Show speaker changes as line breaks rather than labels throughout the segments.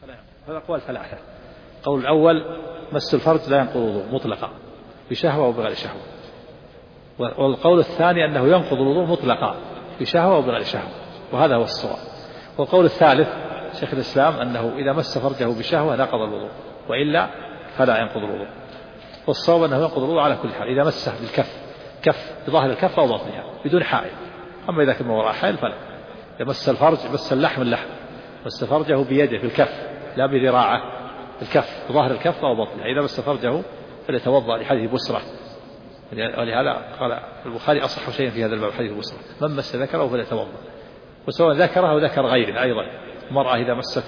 هذا أقوال ثلاثة. قول الأول مس الفرج لا ينقض الوضوء مطلقا بشهوة أو بغير شهوة، والقول الثاني أنه ينقض الوضوء مطلقا بشهوة أو بغير شهوة، وهذا هو الصواب. والقول الثالث شيخ الإسلام أنه إذا مس فرجه بشهوة نقض الوضوء، وإلا فلا ينقض الوضوء. والصواب أنه ينقض الوضوء على كل حال إذا مسه بالكف، كف بظاهر الكف أو بطنها بدون حائل. أما إذا كان وراء حائل فلا. إذا مس الفرج مس اللحم، مس فرجه بيده بالكف لا بذراعه، الكف بظاهر الكف أو بطنها. إذا مس فرجه فليتوضأ لحديث بسرة، ولهذا قال البخاري أصح شيء في هذا الباب حديث بسرة، من مس ذكره فليتوضأ. وسواء ذكره أو ذكر غيره أيضا، المرأة إذا مست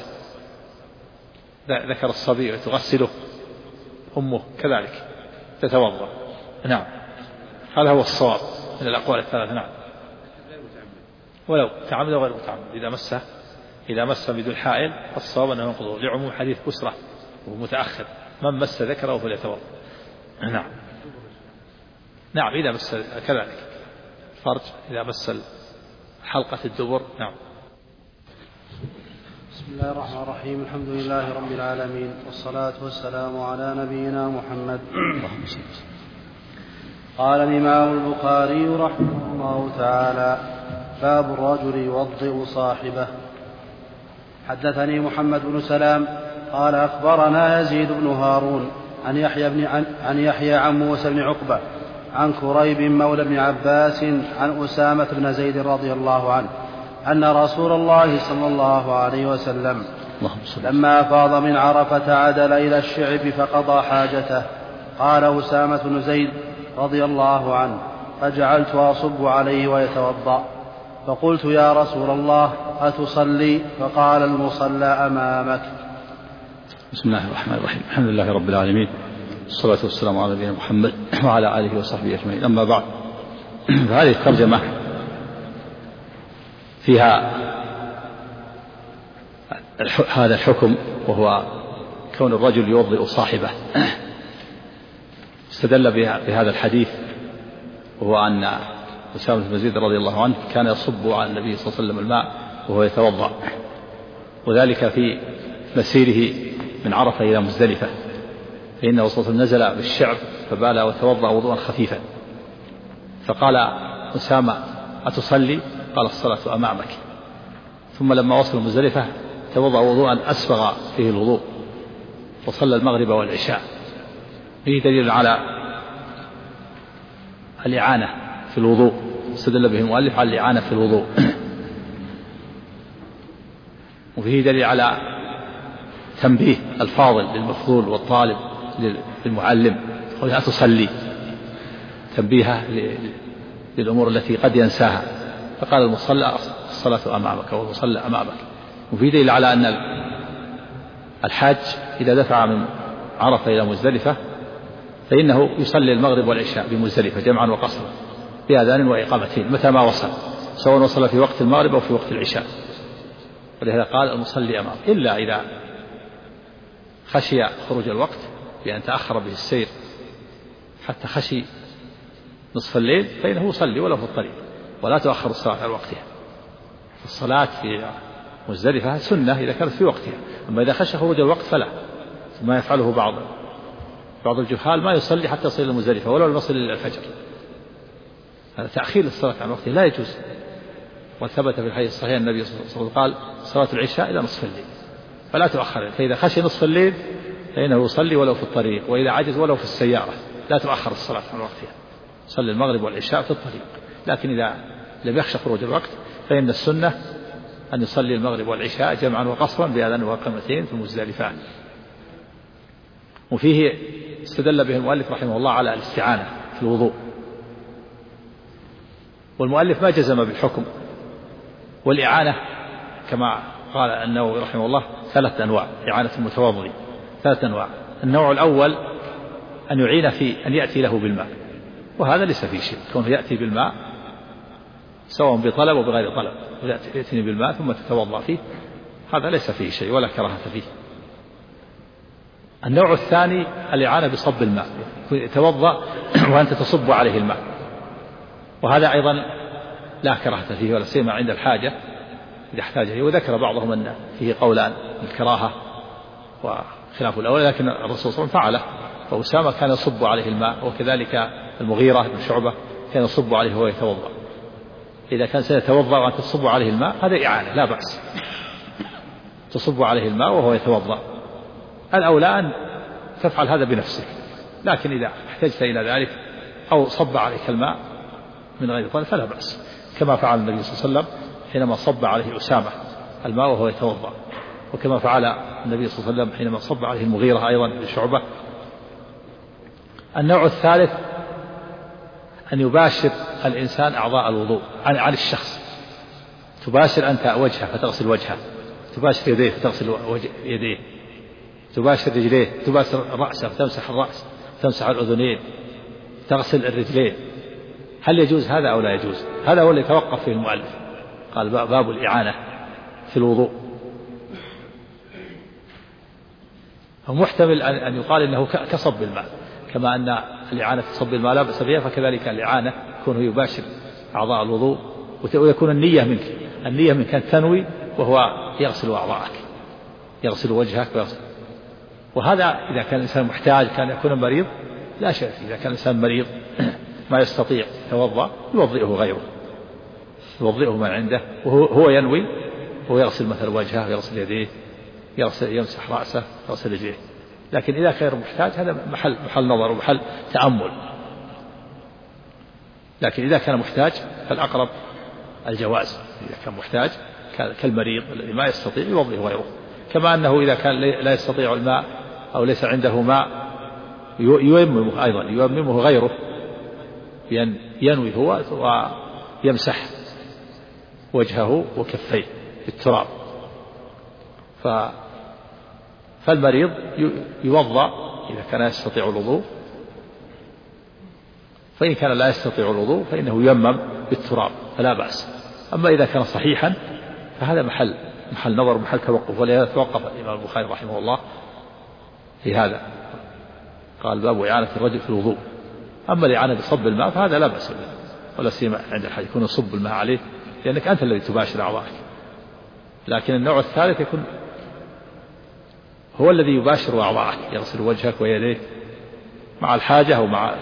ذكر الصبي تغسله أمه كذلك تتوضأ. نعم، هذا هو الصواب من الأقوال الثلاثة. نعم، ولو تعمد وغير متعمد إذا مس بدون حائل فالصواب أنه ينقضه لعموم حديث بسرة وهو متأخر، من مس ذكره فليتوضأ. نعم. نعم، إذا مس كذلك فرج، إذا مس حلقة الدبر. نعم.
بسم الله الرحمن الرحيم. الحمد لله رب العالمين، والصلاة والسلام على نبينا محمد. قال الإمام البخاري رحمه الله تعالى: باب الرجل يوضئ صاحبه. حدثني محمد بن سلام قال أخبرنا يزيد بن هارون عن يحيى عن موسى بن عقبة عن كريب مولى بن عباس عن أسامة بن زيد رضي الله عنه أن رسول الله صلى الله عليه وسلم لما أفاض من عرفة عدل إلى الشعب فقضى حاجته. قال أسامة بن زيد رضي الله عنه: فجعلت أصب عليه ويتوضأ، فقلت: يا رسول الله أتصلي؟ فقال: المصلى أمامك.
بسم الله الرحمن الرحيم. الحمد لله رب العالمين، والصلاة والسلام على نبينا محمد وعلى آله وصحبه أجمعين. أما بعد، فهذه الترجمة فيها هذا الحكم، وهو كون الرجل يوضئ صاحبه. استدل بهذا الحديث، وهو أن أسامة بن زيد رضي الله عنه كان يصب على النبي صلى الله عليه وسلم الماء وهو يتوضأ، وذلك في مسيره من عرفة إلى مزدلفة، فإنه صلى الله عليه وسلم نزل بالشعب فبال وتوضأ وضوءا خفيفا، فقال أسامة: أتصلي؟ قال: الصلاة أمامك. ثم لما وصل مزدلفة توضأ وضوءا أسبغ فيه الوضوء، وصلى المغرب والعشاء. فيه دليل على الإعانة في الوضوء، استدل به المؤلف على الإعانة في الوضوء. وفيه دليل على تنبيه الفاضل للمفضول والطالب للمعلم، قال: أتصلي؟ تنبيهه للأمور التي قد ينساها، فقال: المصلى الصلاة أمامك والمصلى أمامك. وفيه دليل على أن الحاج إذا دفع من عرفة إلى مزدلفة فإنه يصلي المغرب والعشاء بمزدلفة جمعا وقصرا بأذان وإقامتين متى ما وصل، سواء وصل في وقت المغرب أو في وقت العشاء. ولهذا قال: المصلي أمامك، إلا إذا خشي خروج الوقت بأن تأخر به السير حتى خشي نصف الليل فإنه يصلي ولو في الطريق، ولا تؤخر الصلاة عن وقتها. الصلاة في مزدلفة سنة إذا كانت في وقتها، أما إذا خشى خروج الوقت فلا. ثم يفعله بعض الجهال، ما يصلي حتى يصل إلى مزدلفة ولو لم يصل إلى الفجر. هذا تأخير الصلاة عن وقتها لا يجوز. وثبت في الحديث الصحيح النبي صلى الله عليه وسلم قال: صلاة العشاء إلى نصف الليل فلا تؤخر، فإذا خشي نصف الليل فإنه يصلي ولو في الطريق، وإذا عجز ولو في السيارة لا تؤخر الصلاة عن وقتها، صلي المغرب والعشاء في الطريق. لكن إذا لم يخشى خروج الوقت فإن السنة أن يصلي المغرب والعشاء جمعا وقصرا بأذان وإقامتين في مزدلفة. وفيه استدل به المؤلف رحمه الله على الاستعانة في الوضوء، والمؤلف ما جزم بالحكم. والإعانة كما قال النووي رحمه الله 3 أنواع: إعانة المتوضئ 3 أنواع. النوع الأول أن يعين في أن يأتي له بالماء، وهذا ليس فيه شيء، كونه يأتي بالماء سواء بطلب وبغير طلب، يأتيني بالماء ثم تتوضأ فيه، هذا ليس فيه شيء ولا كراهة فيه. النوع الثاني الإعانة بصب الماء، يتوضأ وأنت تصب عليه الماء، وهذا أيضا لا كراهة فيه ولا سيما عند الحاجة إذا احتاج إليه. وذكر بعضهم أن فيه قولان: الكراهة وخلاف الأول، لكن الرسول صلى الله عليه وسلم فعله، فأسامة كان يصب عليه الماء، وكذلك المغيرة بن شعبة كان يصب عليه وهو يتوضأ. إذا كان سيتوضأ وأنت تصب عليه الماء هذا إعانة لا بأس، تصب عليه الماء وهو يتوضأ. الأولى أن تفعل هذا بنفسك، لكن إذا احتجت إلى ذلك أو صب عليك الماء من غير طلب فلا بأس، كما فعل النبي صلى الله عليه وسلم حينما صب عليه أسامة الماء وهو يتوضأ، وكما فعل النبي صلى الله عليه وسلم حينما صب عليه المغيرة أيضا بشعبة. النوع الثالث أن يباشر الإنسان أعضاء الوضوء عن الشخص، تباشر أنت وجهه فتغسل وجهه، تباشر يديه فتغسل يديه، تباشر رجليه، تباشر رأسه فتمسح الرأس، تمسح الأذنين، تغسل الرجلين. هل يجوز هذا أو لا يجوز؟ هذا هو اللي يتوقف فيه المؤلف، قال باب الإعانة في الوضوء. ومحتمل أن يقال إنه كصب الماء، كما أن الإعانة في صب الماء لا بأس بها، فكذلك الإعانة كونه يباشر أعضاء الوضوء، ويكون النية منك أن تنوي وهو يغسل أعضاءك، يغسل وجهك ويغسل. وهذا إذا كان الإنسان محتاج، كان يكون مريض لا شيء. إذا كان الإنسان مريض ما يستطيع يتوضأ يوضئه غيره، يوضئه من عنده وهو ينوي، وهو يغسل مثل وجهه، يغسل يديه، يمسح رأسه، يغسل رجليه. لكن إذا كان محتاج هذا محل نظر ومحل تأمل. لكن إذا كان محتاج فالأقرب الجواز، إذا كان محتاج كالمريض الذي ما يستطيع يوضئه غيره. كما أنه إذا كان لا يستطيع الماء أو ليس عنده ماء ييممه أيضا، ييممه غيره، ينوي هو ويمسح وجهه وكفيه بالتراب. فالمريض يوضأ إذا كان يستطيع الوضوء، فإن كان لا يستطيع الوضوء فإنه ييمم بالتراب فلا بأس. أما إذا كان صحيحا فهذا محل نظر ومحل توقف، ولهذا توقف الإمام البخاري رحمه الله في هذا، قال باب إعانة الرجل في الوضوء. أما الإعانة بصب الماء فهذا لا بأس به، ولا سيما عند الحاجة يكون يصب الماء عليه، لأنك أنت الذي تباشر أعضائك. لكن النوع الثالث يكون هو الذي يباشر أعضائك، يغسل وجهك ويديه مع الحاجة أو مع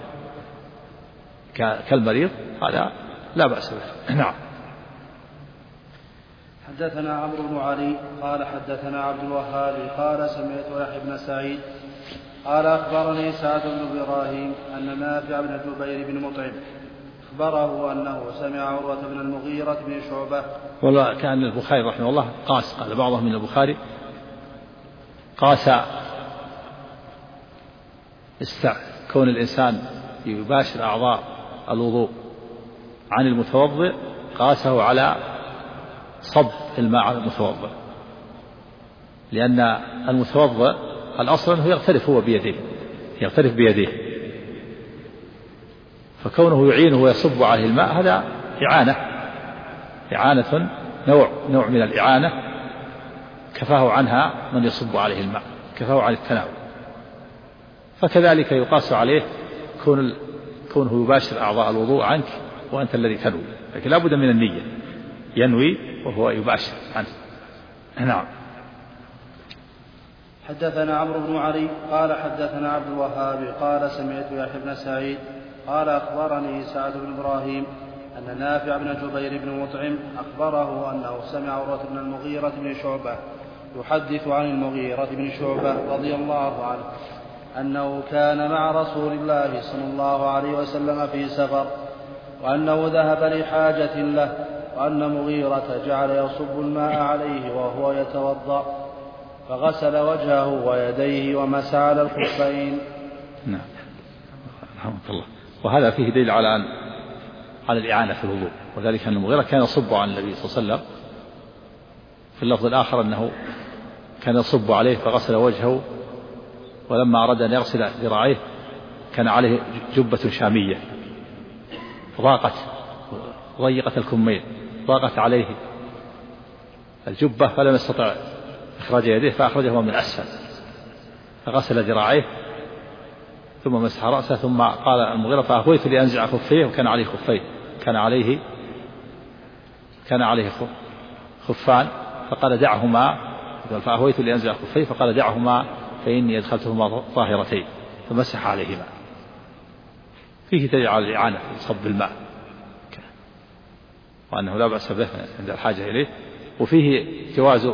كالمريض، هذا لا بأس به. نعم.
حدثنا عمرو بن علي قال حدثنا عبد الوهاب قال سمعت يحيى بن سعيد قال أخبرني سعد بن إبراهيم أن نافع بن جبير بن مطعم أخبره أنه سمع عروة بن المغيرة بن شعبة.
والله كان البخاري رحمه الله قال بعضهم من البخاري قاس كون الإنسان يباشر أعضاء الوضوء عن المتوضئ، قاسه على صب الماء على المتوضئ، لأن المتوضئ الأصل أنه يغترف هو بيديه، يغترف بيديه، فكونه يعينه ويصب عليه الماء هذا إعانة نوع من الإعانة كفاه عنها من يصب عليه الماء، كفاه عن التناول. فكذلك يقاس عليه كونه يباشر أعضاء الوضوء عنك وأنت الذي تنوي، لكن لا بد من النية، ينوي وهو يباشر عنه. نعم.
حدثنا عمرو بن علي قال حدثنا عبد الوهاب قال سمعت يحيى بن سعيد قال أخبرني سعد بن إبراهيم أن نافع بن جبير بن مطعم أخبره أنه سمع عروة بن المغيرة بن شعبة يحدث عن المغيرة بن شعبة رضي الله عنه أنه كان مع رسول الله صلى الله عليه وسلم في سفر، وأنه ذهب لحاجة له، وأن مغيرة جعل يصب الماء عليه وهو يتوضأ، فغسل وجهه ويديه ومسح على الخفين.
نعم. رحمه الله. وهذا فيه دليل على الإعانة في الوضوء، وذلك أن المغيرة كان يصب عن النبي صلى الله عليه وسلم، في اللفظ الآخر أنه كان يصب عليه فغسل وجهه، ولما أراد أن يغسل ذراعيه كان عليه جبة شامية ضيقت الكمين، ضاقت عليه الجبة فلم يستطع إخراج يديه فأخرجه من أسفل، فغسل ذراعيه ثم مسح رأسه، ثم قال المغيرة فأهويت لأنزع خفيه، وكان عليه خفين، كان عليه خفان، فقال دعهما فأهويت لأنزع خفيه فقال دعهما فإني أدخلتهما طاهرتين فمسح عليهما. فيه دليل على الإعانة في صب الماء وأنه لا بأس به عند الحاجة إليه. وفيه جواز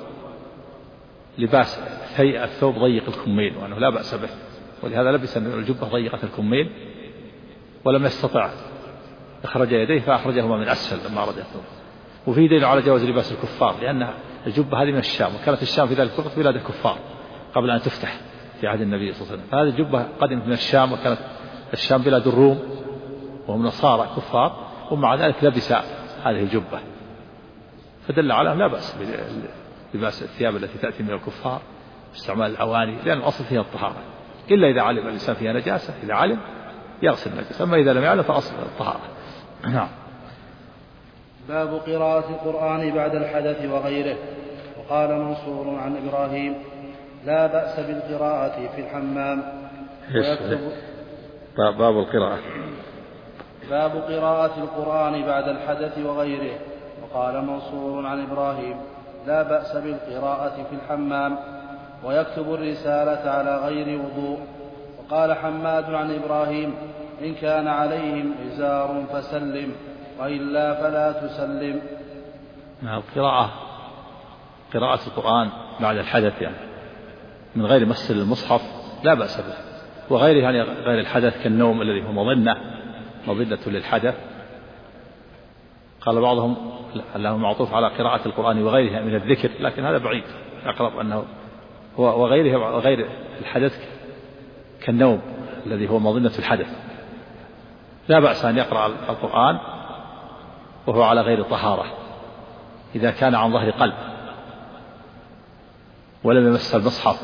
لباس الثوب ضيق الكمين وأنه لا بأس به، ولهذا لبس الجبة ضيقة الكمين ولم يستطع أخرج يديه فأخرجهما من أسفل لما أراد الثوب. وفيه دليل على جواز لباس الكفار لأن الجبة هذه من الشام، وكانت الشام في ذلك الوقت بلاد الكفار قبل أن تفتح في عهد النبي صلى الله عليه وسلم. فهذه الجبة قدمت من الشام، وكانت الشام بلاد الروم وهم نصارى كفار، ومع ذلك لبس هذه الجبة، فدل على لا بأس بلباس الثياب التي تأتي من الكفار باستعمال الأواني، لأن الأصل فيها الطهارة، إلا إذا علم الإنسان فيها نجاسة، إذا علم يغسل النجاسة، أما إذا لم يعلم فأصل الطهارة. نعم.
باب قراءة القرآن بعد الحدث وغيره. وقال منصور عن إبراهيم لا بأس بالقراءة في الحمام.
باب القراءة.
باب قراءة القرآن بعد الحدث وغيره. وقال منصور عن إبراهيم لا بأس بالقراءة في الحمام ويكتب الرسالة على غير وضوء. وقال حماد عن إبراهيم إن كان عليهم إزار فسلم وإلا فلا تسلم.
قراءة القرآن بعد الحدث يعني من غير مس المصحف لا بأس به، وغيره يعني غير الحدث كالنوم الذي هو مظنة للحدث. قال بعضهم أنه معطوف على قراءة القرآن وغيرها من الذكر، لكن هذا بعيد، أقرب أنه هو وغير الحدث كالنوم الذي هو مظنة الحدث. لا بأس أن يقرأ القرآن وهو على غير طهارة إذا كان عن ظهر قلب ولم يمس المصحف،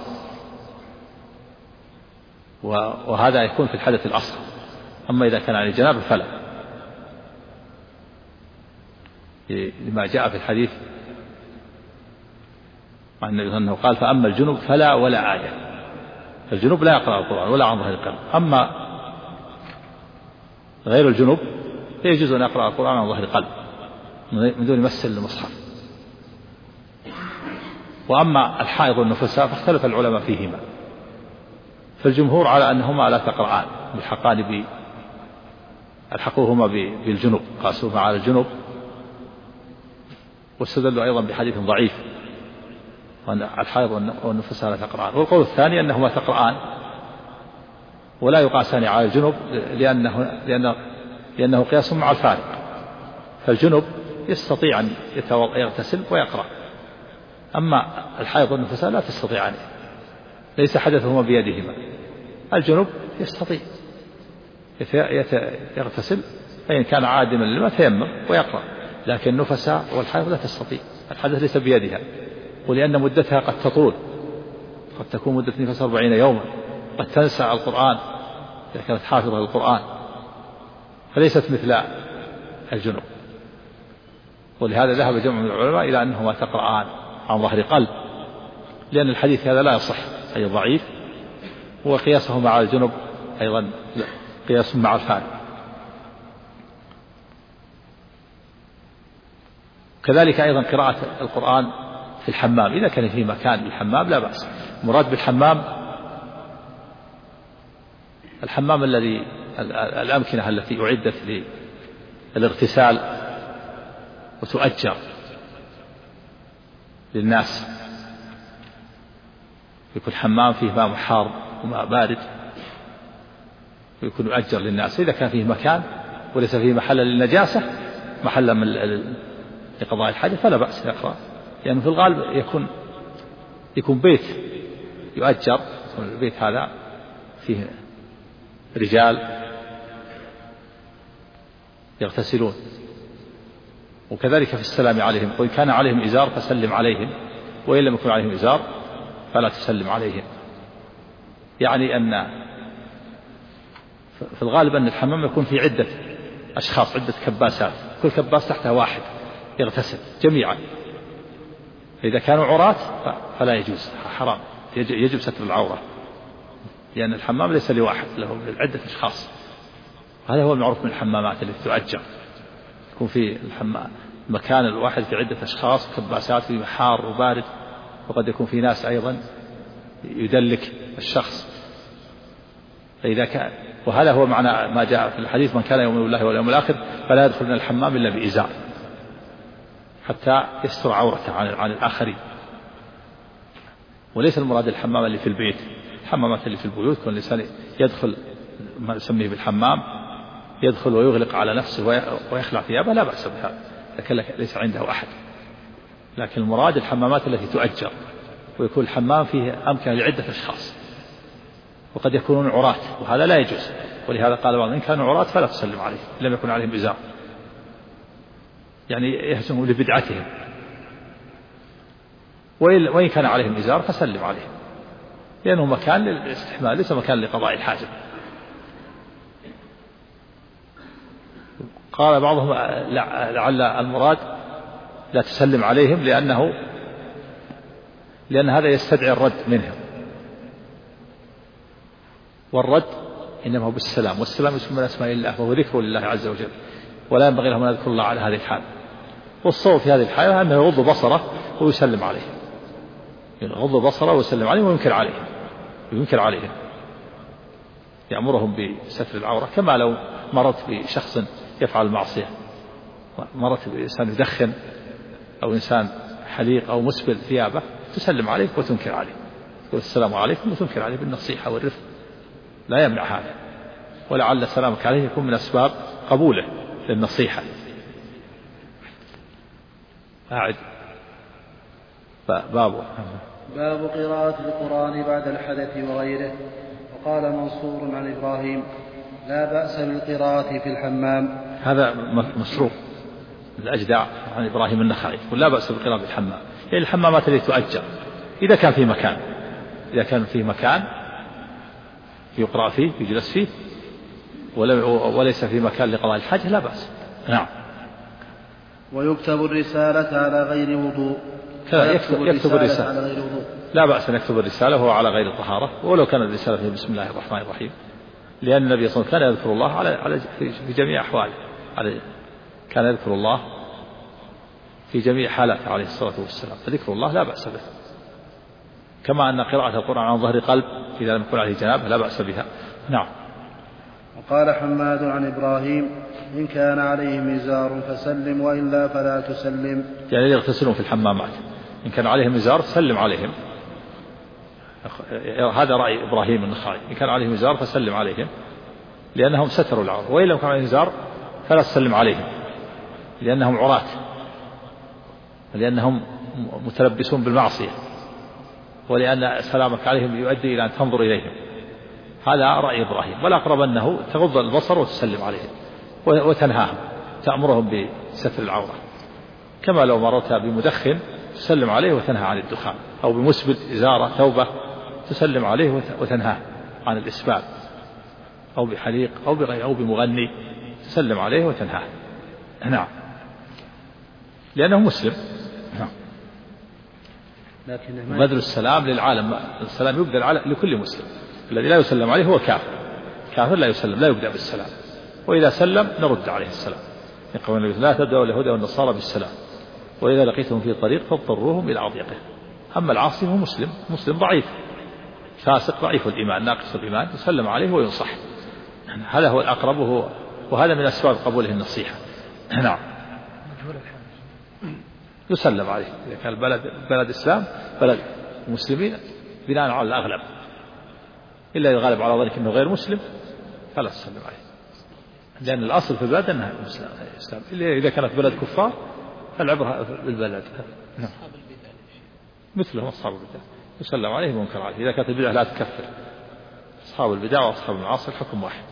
وهذا يكون في الحدث الأصغر. أما إذا كان عن الجنابة فلا، لما جاء في الحديث عن النبي أنه قال فأما الجنوب فلا ولا آية. الجنوب لا يقرأ القرآن ولا عن ظهر قلب، أما غير الجنوب يجوز أن يقرأ القرآن عن ظهر قلب من دون مس المصحف. وأما الحائض والنفساء فاختلف العلماء فيهما، فالجمهور على أنهما لا تقرآن، الحقوهما بالجنوب، قاسوهما على الجنوب، واستدلوا أيضا بحديث ضعيف وأن الحائض والنفساء لا تقرآن. والقول الثاني أنهما تقرآن ولا يقاسان على الجنوب لأنه قياس مع الفارق، فالجنوب يستطيع أن يغتسل ويقرأ، أما الحائض والنفساء لا تستطيعان، ليس حدثهما بيدهما. الجنوب يستطيع يغتسل فإن كان عادما لما تيمم ويقرأ، لكن النفساء والحائض لا تستطيع، الحدث ليس بيدها، ولأن مدتها قد تطول، قد تكون مدة نفس 40 يوما، قد تنسى القرآن إذا كانت حافظة للقرآن، فليست مثل الجنوب. ولهذا ذهب جمع من العلماء إلى أنهما تقرآن عن ظهر قلب، لأن الحديث هذا لا يصح، أي ضعيف، وقياسه مع الجنوب أيضا قياس مع الفارق. كذلك أيضا قراءة القرآن في الحمام إذا كان في مكان الحمام لا بأس. مراد بالحمام الحمام الذي الأمكنة التي أعدت للاغتسال وتؤجر للناس، يكون حمام فيه ماء حار وماء بارد ويكون يؤجر للناس. إذا كان فيه مكان وليس فيه محل للنجاسة، محل من لقضاء الحاجة، فلا بأس يقرأ، لأنه في الغالب يكون بيت يؤجر، البيت هذا فيه رجال يغتسلون. وكذلك في السلام عليهم، وإن كان عليهم إزار فسلم عليهم، وإن لم يكن عليهم إزار فلا تسلم عليهم. يعني أن في الغالب أن الحمام يكون في عدة أشخاص، عدة كباسات، كل كباس تحتها واحد يغتسل جميعا. إذا كانوا عراة فلا يجوز، حرام، يجب ستر العورة، لأن الحمام ليس لواحد، له عدة أشخاص. هذا هو المعروف من الحمامات التي تؤجر، يكون في المكان الواحد في عدة أشخاص، كباسات في حار وبارد وقد يكون في ناس أيضا يدلك الشخص، فإذا كان، وهذا هو معنى ما جاء في الحديث: من كان يؤمن بالله واليوم الآخر فلا يدخل من الحمام إلا بإزار، حتى يستر عورته عن الآخرين. وليس المراد الحمام اللي في البيت، الحمامات اللي في البيوت كل الإنسان يدخل ما يسميه بالحمام، يدخل ويغلق على نفسه ويخلع ثيابه، لا بأس بهذا لكن ليس عنده أحد. لكن المراد الحمامات التي تؤجر، ويكون الحمام فيه أمكنة لعدة أشخاص، وقد يكونون عراة، وهذا لا يجوز. ولهذا قال بعضهم: إن كانوا عراة فلا تسلم عليهم لم يكن عليهم إزار، يعني يهزمون لبدعتهم. وإن كان عليهم إزار فسلم عليهم، لأنه مكان للاستحمال ليس مكان لقضاء الحاجة. قال بعضهم: لعل المراد لا تسلم عليهم لأن هذا يستدعي الرد منهم، والرد إنما هو بالسلام، والسلام اسم من أسماء الله وهو ذكر لله عز وجل، ولا ينبغي لهم أن يذكروا الله على هذه الحال. والصواب في هذه الحالة أنه يغض بصره ويسلم عليهم، يغض بصره ويسلم عليهم وينكر عليهم، يأمرهم بستر العورة. كما لو مرت بشخص يفعل المعصية، مرت بإنسان يدخن أو إنسان حليق أو مسبل ثيابه، تسلم عليه وتنكر عليه، تقول السلام عليكم وتنكر عليه بالنصيحة والرفق، لا يمنع هذا. ولعل سلامك عليه يكون من أسباب قبوله للنصيحة. أعد.
باب قراءة القرآن بعد الحدث وغيره. وقال منصور عن إبراهيم: لا بأس بالقراءة في الحمام.
هذا مسروق الأجدع عن إبراهيم النخعي، ولا بأس بالقراءة في الحمام، يعني الحمامات التي تؤجر إذا كان في مكان يقرأ فيه يجلس فيه وليس في مكان لقضاء الحاجة لا بأس. نعم.
ويكتب الرسالة على غير وضوء.
يكتب الرسالة على غير وضوء، لا بأس أن يكتب الرسالة وهو على غير الطهارة، ولو كان الرسالة فيه بسم الله الرحمن الرحيم، لأن النبي صلى الله عليه وسلم كان يذكر الله في جميع أحواله، كان يذكر الله في جميع حالاته عليه الصلاة والسلام، فذكر الله لا بأس به. كما أن قراءة القرآن عن ظهر قلب إذا لم يكن عليه جنابة لا بأس بها. نعم.
وقال حماد عن إبراهيم: إن كان عليهم إزار فسلم، وإلا فلا تسلم.
يعني يغتسلون في الحمامات، إن كان عليهم إزار سلم عليهم، هذا رأي إبراهيم النخعي. إن كان عليهم إزار فسلم عليهم لأنهم ستروا العورة، وإن لم يكن عليهم إزار فلا تسلم عليهم لأنهم عراة، لأنهم متلبسون بالمعصية، ولأن سلامك عليهم يؤدي إلى أن تنظر إليهم. هذا رأي إبراهيم. والأقرب أنه تغض البصر وتسلم عليهم وتنهاهم، تأمرهم بستر العورة، كما لو مررت بمدخن تسلم عليه وتنهى عن الدخان، أو بمسبل إزارة ثوبة تسلم عليه وتنهاه عن الإسبال، أو بحليق أو بغير أو بمغني تسلم عليه وتنهاه. نعم، لأنه مسلم. نعم. بذل السلام للعالم، السلام يبدأ لكل مسلم، الذي لا يسلم عليه هو كافر لا يسلم، لا يبدأ بالسلام، وإذا سلم نرد عليه السلام. يقول لا تبدأوا اليهود والنصارى بالسلام، وإذا لقيتهم في طريق فاضطروهم إلى عضيقه. أما العاصي هو مسلم ضعيف فاسق ضعيف الإيمان ناقص الإيمان، يسلم عليه وينصح، هذا هو الأقرب، وهذا من أسباب قبوله النصيحة. نعم. يسلم عليه إذا كان بلد إسلام بلد مسلمين بناء على الأغلب، إلا يغالب على ذلك أنه غير مسلم فلا تسلم عليه، لأن الأصل في البلد أنها إسلام. إذا كانت بلد كفار فالعبرة بالبلد. نعم. مثلهم أصحاب البدع يسلم عليه وينكر عليه، إذا كانت البدع لا تكفر، أصحاب البدع وأصحاب المعاصي الحكم واحد،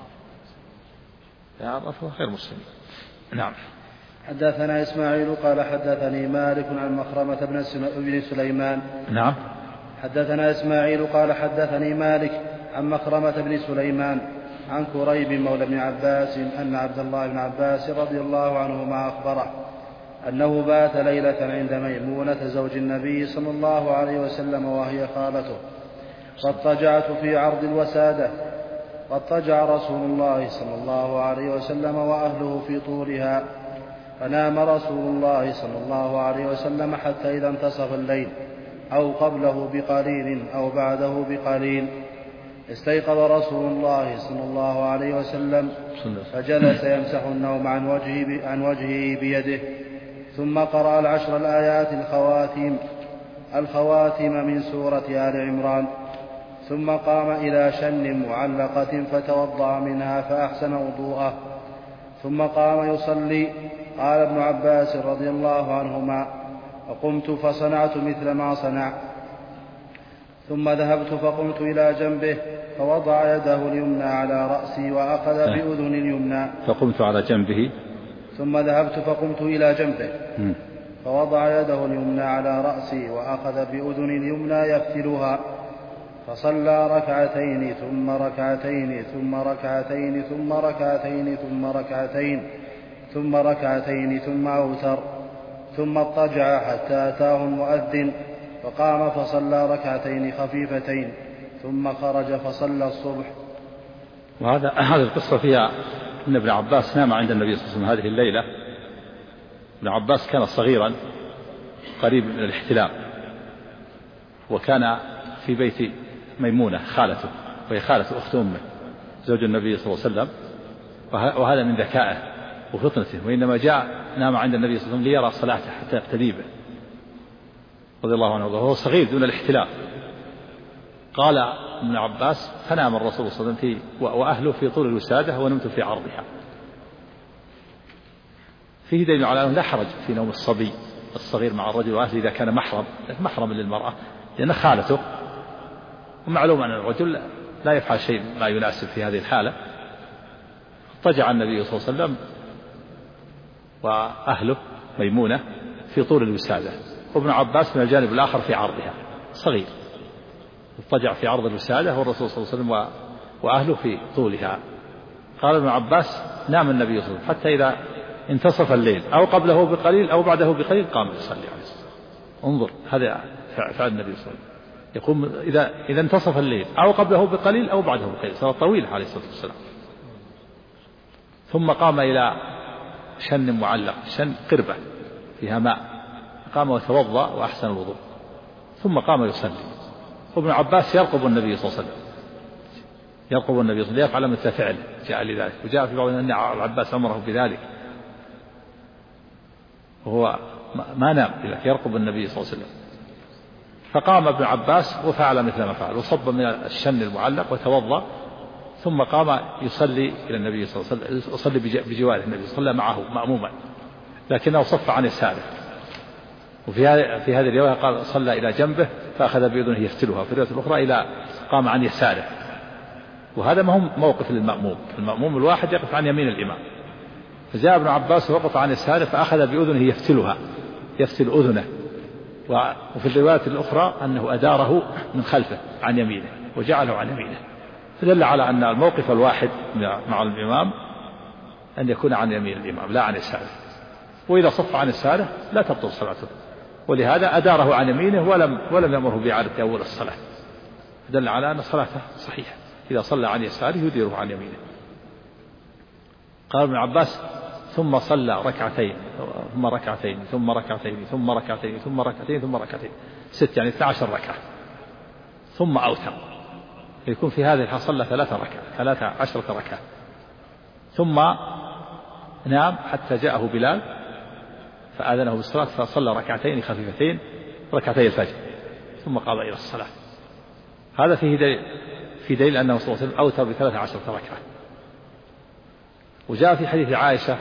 يعرفوا غير مسلمين. نعم.
حدثنا إسماعيل قال حدثني مالك عن مخرمة بن سليمان.
نعم.
حدثنا إسماعيل قال حدثني مالك عن مخرمة بن سليمان عن كريب مولى ابن عباس أن عبد الله بن عباس رضي الله عنهما أخبره أنه بات ليلة عند ميمونة زوج النبي صلى الله عليه وسلم وهي خالته، فاضطجعت في عرض الوسادة، فاضطجع رسول الله صلى الله عليه وسلم وأهله في طولها، فنام رسول الله صلى الله عليه وسلم حتى إذا انتصف الليل، أو قبله بقليل أو بعده بقليل. استيقظ رسول الله صلى الله عليه وسلم فجلس يمسح النوم عن وجهه بيده، ثم قرأ العشر الآيات الخواتم من سورة آل عمران، ثم قام إلى شن معلقة فتوضأ منها فأحسن وضوءه، ثم قام يصلي. قال ابن عباس رضي الله عنهما: فقمت فصنعت مثل ما صنع، ثم ذهبت فقمت إلى جنبه فوضع يده اليمنى على رأسي وأخذ بأذن اليمنى.
فقمت على جنبه.
ثم ذهبت فقمت إلى جنبه فوضع يده اليمنى على رأسي وأخذ بأذن اليمنى يفتلها، فصلى ركعتين ثم ركعتين ثم ركعتين ثم ركعتين ثم ركعتين ثم ركعتين ثم أوتر، ثم اضطجع حتى أتاه المؤذن فقام فصلى ركعتين خفيفتين، ثم خرج فصلى الصبح.
هذه القصة فيها أن ابن عباس نام عند النبي صلى الله عليه وسلم هذه الليلة. ابن عباس كان صغيرا قريب من الاحتلام، وكان في بيت ميمونة خالته، وهي خالة أخت أمه زوج النبي صلى الله عليه وسلم، وهذا من ذكائه وفطنته. وإنما جاء نام عند النبي صلى الله عليه وسلم ليرى صلاته حتى يقتدي به رضي الله عنه، وهو صغير دون الاحتلام. قال ابن عباس: فنام الرسول صلى الله عليه وسلم وأهله في طول الوسادة ونمت في عرضها. فيه دليل على أنه لا حرج في نوم الصبي الصغير مع الرجل وأهله إذا كان محرم للمرأة، لأن خالته، ومعلوم أن الرجل لا يفعل شيء ما يناسب في هذه الحالة. اضطجع النبي صلى الله عليه وسلم وأهله ميمونة في طول الوسادة، وابن عباس من الجانب الآخر في عرضها صغير، اضطجع في عرض الوسادة والرسول صلى الله عليه وسلم وأهله في طولها. قال ابن عباس: نام النبي صلى الله عليه وسلم حتى إذا انتصف الليل أو قبله بقليل أو بعده بقليل قام يصلي عليه الصلاة والسلام. انظر، هذا فعل النبي صلى الله عليه وسلم، يقوم إذا انتصف الليل أو قبله بقليل أو بعده بقليل، صلاة طويلة عليه الصلاة والسلام. ثم قام إلى شن معلق، شن قربة فيها ماء، قام وتوضأ وأحسن الوضوء، ثم قام يصلي. وابن عباس يرقب النبي صلى الله عليه وسلم، يرقب النبي صلى الله عليه وسلم يفعل مثل فعله، جاء لذلك. وجاء في بعض أن العباس أمره بذلك، وهو ما نام، لذلك يرقب النبي صلى الله عليه وسلم. فقام ابن عباس وفعل مثل ما فعل، وصب من الشن المعلق وتوضأ، ثم قام يصلي إلى النبي صلى الله عليه وسلم، يصلي بجواره النبي، صلى معه مأموما، لكنه صف عن يساره. وفي هذه الرواية قال: صلى إلى جنبه فأخذ بأذنه يفتلها، في الرواية الأخرى إلى قام عن يساره. وهذا ما هو موقف للمأموم، المأموم الواحد يقف عن يمين الإمام، فجاء ابن عباس ووقف عن يساره فأخذ بأذنه يفتلها، يفتل أذنه. وفي الرواية الأخرى أنه أداره من خلفه عن يمينه وجعله عن يمينه، فدل على أن الموقف الواحد مع الإمام أن يكون عن يمين الإمام لا عن يساره، وإذا صف عن يساره لا تبطل صلاته، ولهذا أداره عن يمينه ولم يأمره بإعادة أول الصلاة، دل على أن صلاته صحيحة إذا صلى عن يساره يديره عن يمينه. قال ابن عباس: ثم صلى ركعتين ثم ركعتين ثم ركعتين ثم ركعتين ثم ركعتين ثم ركعتين، 6 يعني 12 ركعة، ثم أوتر، يكون في هذه الحالة صلى 13 ركعة، ثم نام حتى جاءه بلال فآذنه بالصلاة فصلى ركعتين خفيفتين ركعتي الفجر، ثم قام إلى الصلاة. هذا في دليل أنه صلى الله عليه وسلم أوتر ب13 ركعة. وجاء في حديث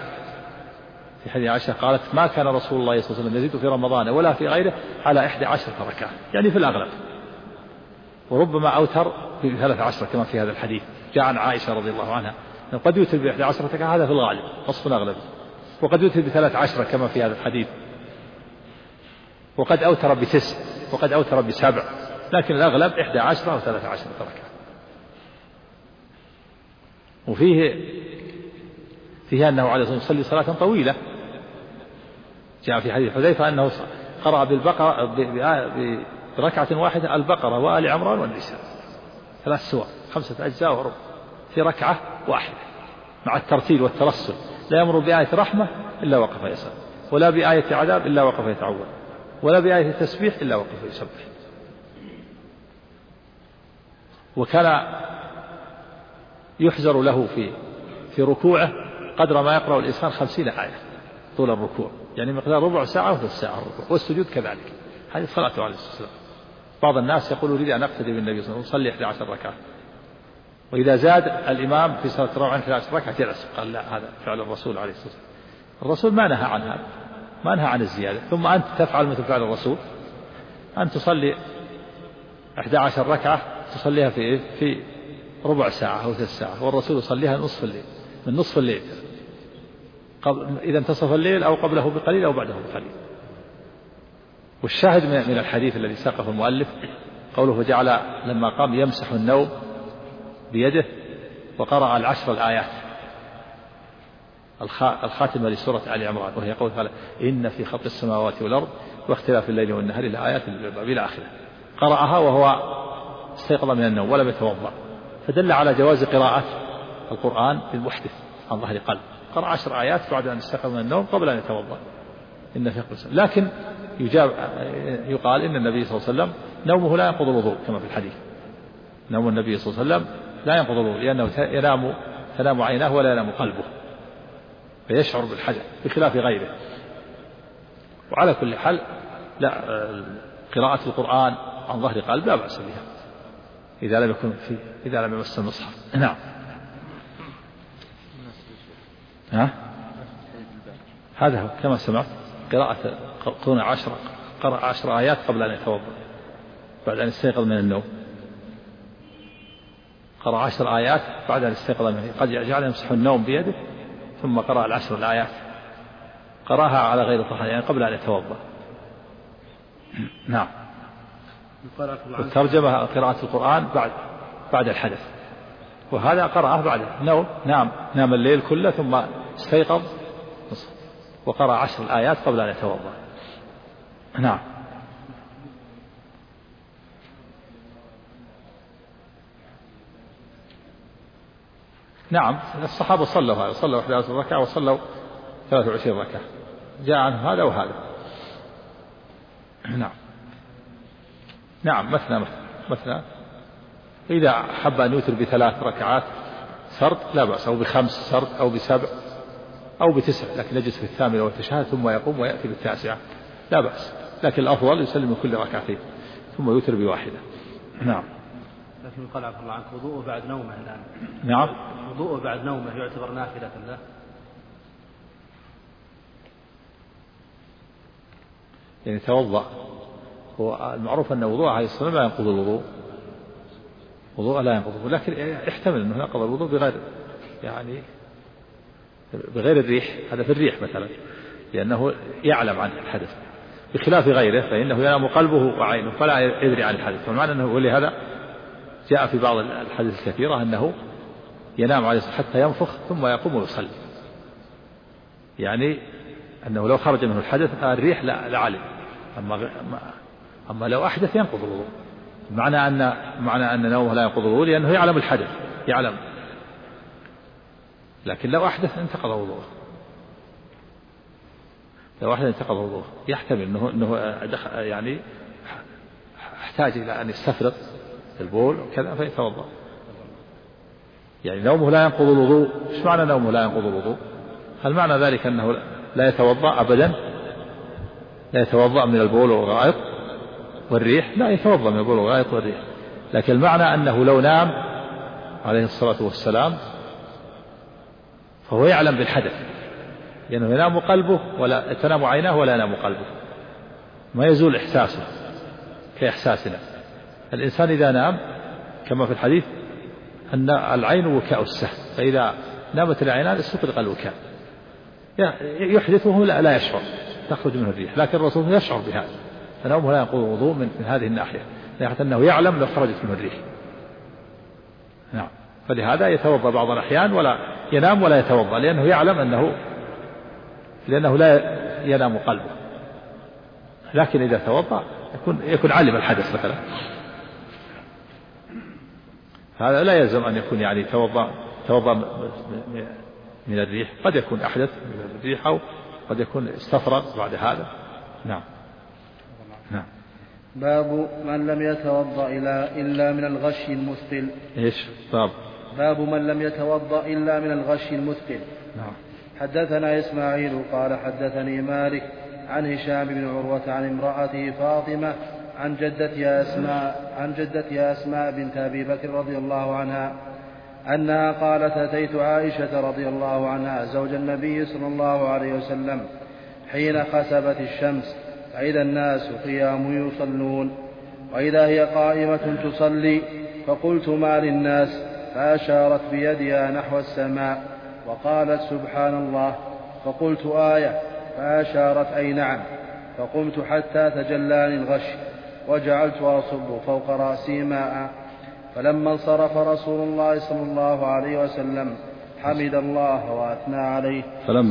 عائشة قالت: ما كان رسول الله صلى الله عليه وسلم يزيد في رمضان ولا في غيره على 11 ركعة، يعني في الأغلب، وربما أوتر ب13 كما في هذا الحديث. جاء عن عائشة رضي الله عنها قد يوتر ب11 ركعة، هذا في الغالب نصف الأغلب، وقد يوتر ب13 كما في هذا الحديث، وقد أوتر ب9 وقد أوتر ب7، لكن الأغلب 11 أو 13 ركعة. وفيه أنه عليه الصلاة والسلام يصلي صلاة طويلة. جاء في حديث حذيفة أنه قرأ بالبقرة بركعة واحدة البقرة وآل عمران والنساء 3 سور 5 أجزاء وربع في ركعة واحدة، مع الترتيل والترسل، لا يمر بآية رحمة إلا وقف يسأل، ولا بآية عذاب إلا وقف يتعوذ، ولا بآية تسبيح إلا وقف يسبح. وكان يحزر له في ركوعه قدر ما يقرأ الإنسان 50 آية طول الركوع، يعني مقدار ربع ساعة وثلث ساعة الركوع، والسجود كذلك. هذه صلاته عليه الصلاة والسلام. بعض الناس يقول أريد أن أقتدي بالنبي صلى الله عليه وسلم وصلي 11 ركعة، وإذا زاد الإمام في صلاة التراويح عن 11 ركعة جلس. قال لا، هذا فعل الرسول عليه الصلاة والسلام. الرسول ما نهى عن هذا، ما نهى عن الزيادة. ثم أنت تفعل مثل فعل الرسول، أن تصلي 11 ركعة تصليها في ربع ساعة أو ثلث ساعة، والرسول يصليها نصف الليل، من نصف الليل إذا انتصف الليل أو قبله بقليل أو بعده بقليل. والشاهد من الحديث الذي ساقه المؤلف قوله فجعل لما قام يمسح النوم بيده وقرأ 10 الآيات الخاتمة لسورة آل عمران، وهي قول تعالى إن في خلق السماوات والأرض واختلاف الليل والنهار لآيات للألباب إلى آخره. قرأها وهو استيقظ من النوم ولم يتوضأ، فدل على جواز قراءة القرآن للمحدث عن ظهر قلب. قرأ 10 آيات بعد أن استيقظ من النوم قبل أن يتوضأ. إن في خلق السماوات، لكن يقال إن النبي صلى الله عليه وسلم نومه لا ينقض الوضوء كما في الحديث. نوم النبي صلى الله عليه وسلم لا ينقض الوضوء، لأنه تنام عيناه ولا ينام قلبه، فيشعر بالحدث بخلاف غيره. وعلى كل حال لا، قراءة القرآن عن ظهر قلب لا بأس بها إذا لم يمس المصحف. نعم. هذا هو كما سمعت قراءة قرأ 10 آيات قبل أن يتوضأ بعد أن يستيقظ من النوم. قرأ 10 آيات بعد أن يستيقظ من النوم، قد جعل يمسح النوم بيده ثم قرأ 10 الآيات، قرأها على غير طهارة يعني قبل أن يتوضأ. نعم. والترجمة قراءة القرآن بعد الحدث، وهذا قرأه بعد النوم. نام الليل كله ثم استيقظ وقرأ 10 الآيات قبل أن يتوضأ. نعم. نعم، الصحابة صلوا 11 ركعة وصلوا 23 ركعة، جاء عنه هذا وهذا. نعم مثنى إذا حب أن يوتر ب3 ركعات سرد لا بأس، أو ب5 سرد أو ب7 أو ب9، لكن يجلس في الثامنة والتشهد ثم يقوم ويأتي بالتاسعة لا بأس، لكن الأفضل يسلم من كل ركعتين ثم يوتر بواحدة. نعم.
لكن قال عفوا الله عنك وضوءه بعد نومه الآن.
نعم.
وضوءه بعد نومه يعتبر نافلة له؟
يعني توضأ، هو المعروف أن وضوء عليه الصلاة لا ينقض الوضوء، وضوء لا ينقض، لكن يحتمل أنه ينقض الوضوء بغير الريح. هذا في الريح مثلا، لأنه يعلم عن الحدث، بخلاف غيره فإنه ينام قلبه وعينه فلا يدري عن الحدث. فمعنى أنه ولهذا جاء في بعض الحديث الكثيرة أنه ينام عليه حتى ينفخ ثم يقوم ويصلي، يعني أنه لو خرج منه الحدث الريح لعلم، أما لو أحدث ينقض الوضوء. معنى أن نومه لا ينقض الوضوء لأنه يعلم الحدث، يعلم، لكن لو أحدث انتقض وضوءه. لو أحدث انتقض وضوءه، يحتمل أنه يعني احتاج إلى أن يستفرغ البول وكذا فيتوضأ. يعني نومه لا ينقض الوضوء، ايش معنى نومه لا ينقض الوضوء؟ هل معنى ذلك أنه لا يتوضأ أبدا؟ لا يتوضأ من البول والغائط والريح؟ لا، يتوضأ من البول والغائط والريح، لكن المعنى أنه لو نام عليه الصلاة والسلام فهو يعلم بالحدث، لأنه ينام قلبه ولا تنام عيناه ولا ينام قلبه، ما يزول إحساسه كإحساسنا. الإنسان إذا نام كما في الحديث أن العين وكاء السهم، فإذا نامت العينان استطلق الوكاء، يحدثه لا يشعر، تخرج منه الريح، لكن الرسول يشعر بهذا، فنومه لا ينقض الوضوء من هذه الناحية، ناحية أنه يعلم لو خرجت منه الريح. نعم. فلهذا يتوضأ بعض الأحيان ولا ينام ولا يتوضأ، لأنه يعلم لأنه لا ينام قلبه، لكن إذا توضأ يكون علم الحدث مثلا. هذا لا يلزم أن يكون يعني توضأ من الريح، قد يكون أحدث من الريح أو قد يكون استفرغ بعد هذا. نعم.
باب من لم يتوضأ إلا من الغش المثقل.
إيش
باب من لم يتوضأ إلا من الغش المثقل.
نعم.
حدثنا إسماعيل قال حدثني مالك عن هشام بن عروة عن امرأته فاطمة عن جدتها أسماء بنت أبي بكر رضي الله عنها أنها قالت: أتيت عائشة رضي الله عنها زوج النبي صلى الله عليه وسلم حين خسفت الشمس فإذا الناس قيام يصلون وإذا هي قائمة تصلي، فقلت: ما للناس؟ فأشارت بيدها نحو السماء وقالت: سبحان الله. فقلت: آية؟ فأشارت: أي نعم. فقمت حتى تجلاني الغش وجعلت أصب فوق رأسي ماء. فلما انصرف رسول الله صلى الله عليه وسلم حمد الله وأثنى عليه.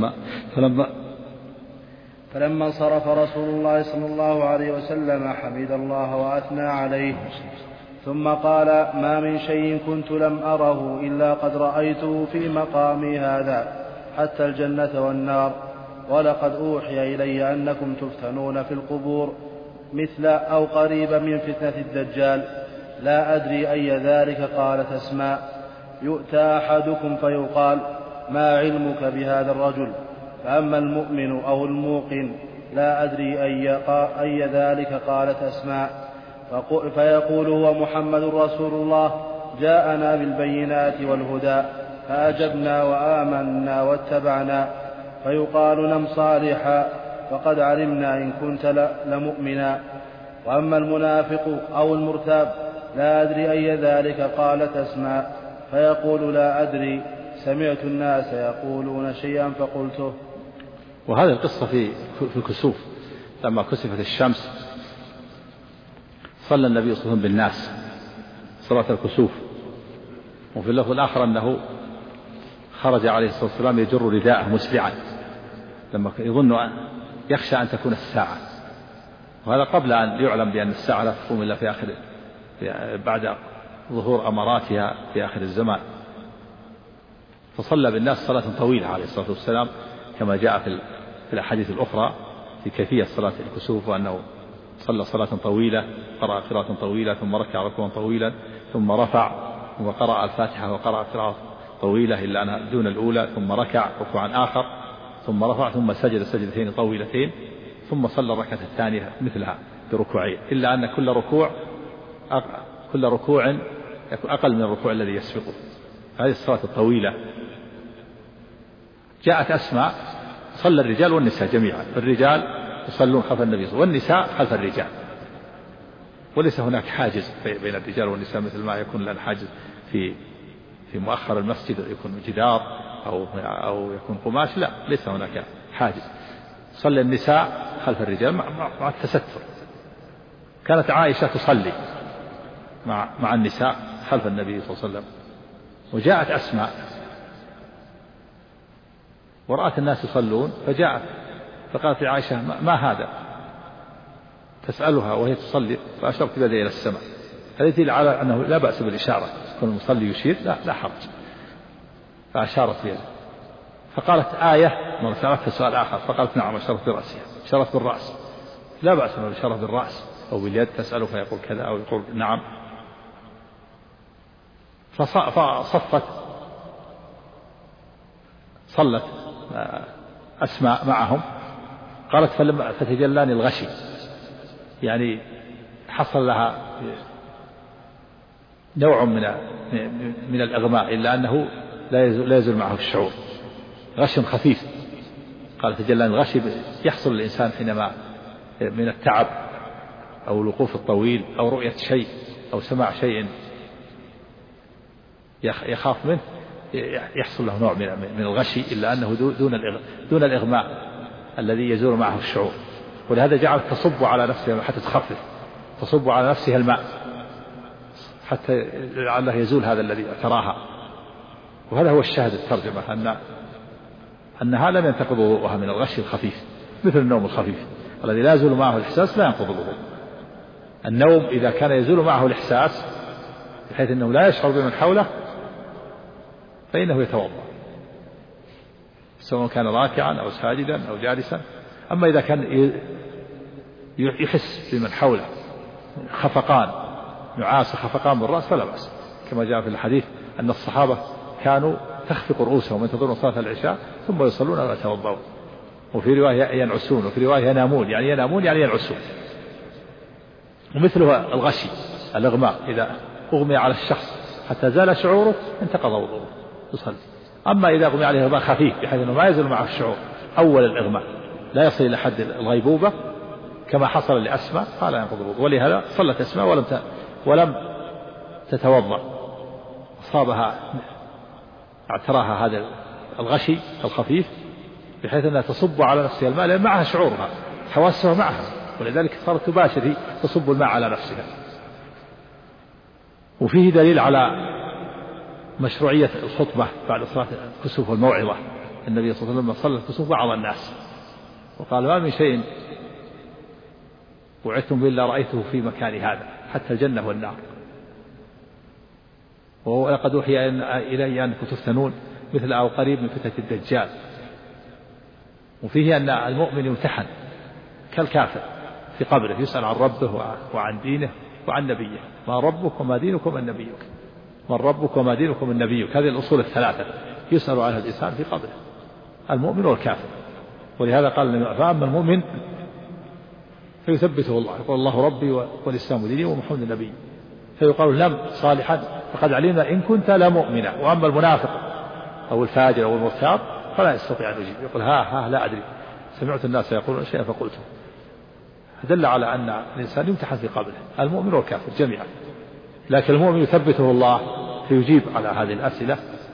فلما انصرف رسول الله صلى الله عليه وسلم حمد الله وأثنى عليه، ثم قال: ما من شيء كنت لم أره إلا قد رأيته في مقامي هذا حتى الجنة والنار، ولقد أوحي إلي أنكم تفتنون في القبور مثل أو قريبا من فتنة الدجال، لا أدري أي ذلك. قالت أسماء: يؤتى أحدكم فيقال: ما علمك بهذا الرجل؟ فأما المؤمن أو الموقن لا أدري أي ذلك. قالت أسماء: فيقول: هو محمد رسول الله جاءنا بالبينات والهدى فأجبنا وآمنا واتبعنا. فيقال: نم صالحا فقد علمنا إن كنت لمؤمنا. وأما المنافق أو المرتاب لا أدري أي ذلك. قالت أسماء: فيقول: لا أدري، سمعت الناس يقولون شيئا فقلته.
وهذه القصة في الكسوف، لما كسفت الشمس صلى النبي صلى الله عليه وسلم بالناس صلاة الكسوف. وفي اللفظ الآخر أنه خرج عليه الصلاة والسلام يجر رداءه مسرعا لما يظن يخشى أن تكون الساعة، وهذا قبل أن يعلم بأن الساعة لا تقوم إلا بعد ظهور أماراتها في آخر الزمان. فصلى بالناس صلاة طويلة عليه الصلاة والسلام كما جاء في الأحاديث الأخرى في كيفية صلاة الكسوف، وأنه صلى صلاة طويلة، قرأ قراءة طويلة، ثم ركع ركوعا طويلا، ثم رفع وقرأ الفاتحة وقرأ قراءة طويلة إلا أنها دون الأولى، ثم ركع ركوعا آخر، ثم رفع، ثم سجد سجدتين طويلتين، ثم صلى الركعة الثانية مثلها بركوعين، إلا أن كل ركوع أقل من الركوع الذي يسبقه. هذه الصلاة الطويلة. جاءت أسماء، صلى الرجال والنساء جميعا، الرجال يصلون خلف النبي والنساء خلف الرجال، وليس هناك حاجز بين الرجال والنساء مثل ما يكون لنا حاجز في مؤخر المسجد، يكون جدار أو يكون قماش، لا، ليس هناك حاجز. صلى النساء خلف الرجال مع التستر. كانت عائشة تصلي مع النساء خلف النبي صلى الله عليه وسلم، وجاءت أسماء ورأت الناس يصلون فجاءت فقالت لعائشة: ما هذا؟ تسألها وهي تصلي، فأشرت بيدها إلى السماء. هذا يدل على أنه لا بأس بالإشارة، كل المصلي يشير لا حرج. فأشارت بيدها، فقالت: آية؟ مرة سألتها سؤال آخر فقالت: نعم. أشرت برأسها، أشرت بالرأس، لا بأس من الإشارة بالرأس أو باليد، تسأله فيقول كذا أو يقول نعم. صلت أسماء معهم. قالت: فتجلاني الغشي، يعني حصل لها نوع من الإغماء، إلا أنه لا يزول معه الشعور، غش خفيف. قال: تجلاني الغشي، يحصل الإنسان حينما من التعب أو الوقوف الطويل أو رؤية شيء أو سماع شيء يخاف منه، يحصل له نوع من الغشي، إلا أنه دون الإغماء الذي يزول معه الشعور. ولهذا جعلت تصب على نفسها حتى تخفف، تصب على نفسها الماء حتى لعله يزول هذا الذي تراها. وهذا هو الشاهد الترجمة، أنها لم ينتقض وضوءها من الغشي الخفيف، مثل النوم الخفيف الذي لا يزول معه الإحساس لا ينقض الوضوء. النوم إذا كان يزول معه الإحساس بحيث أنه لا يشعر بمن حوله فإنه يتوضأ، سواء كان راكعا أو ساجدا أو جالسا. أما إذا كان يحس بمن حوله خفقان نعاس خفقان بالرأس فلا بأس، كما جاء في الحديث أن الصحابة كانوا تخفق رؤوسهم ينتظرون صلاة العشاء ثم يصلون ويتوضؤون، وفي رواية ينعسون، وفي رواية ينامون، يعني ينامون يعني ينعسون. ومثلها الغشي الإغماء، إذا أغمي على الشخص حتى زال شعوره انتقض وضوءه يصلي. أما إذا أغمي عليه إغماء خفيف بحيث أنه ما يزال معه الشعور أول الإغماء لا يصل إلى حد الغيبوبة كما حصل لأسماء قال ينقض الوضوء، ولهذا صلت أسماء ولم تتوضأ، أصابها اعتراها هذا الغشي الخفيف بحيث أنها تصب على نفسها الماء لأن معها شعورها حواسها معها، ولذلك صارت تباشر تصب الماء على نفسها. وفيه دليل على مشروعية الخطبة بعد صلاة الكسوف والموعظة. النبي صلى الله عليه وسلم صلى الكسوف وعظ الناس وقال ما من شيء وعدتم به إلا رأيته في مكان هذا حتى الجنة والنار، ولقد أوحي إلي أنكم تفتنون مثل أو قريب من فتنة الدجال. وفيه أن المؤمن يمتحن كالكافر في قبره، يسأل عن ربه وعن دينه وعن نبيه، ما ربك وما دينك ومن نبيك، من ربك وما دينك ومن نبيك، هذه الأصول الثلاثة يسأل عنها الإنسان في قبره، المؤمن والكافر. ولهذا قال فأما المؤمن فيثبته الله، يقول الله ربي والإسلام ديني ومحمد نبي، فيقال لم صالحا فقد علمنا إن كنت لمؤمنا. وأما المنافق أو الفاجر أو المرتاب فلا يستطيع أن يجيب، يقول ها لا أدري، سمعت الناس يقولون شيئا فقلته. دل على أن الإنسان يمتحن في قبره، المؤمن والكافر جميعا، لكن المؤمن يثبته الله فيجيب على هذه الأسئلة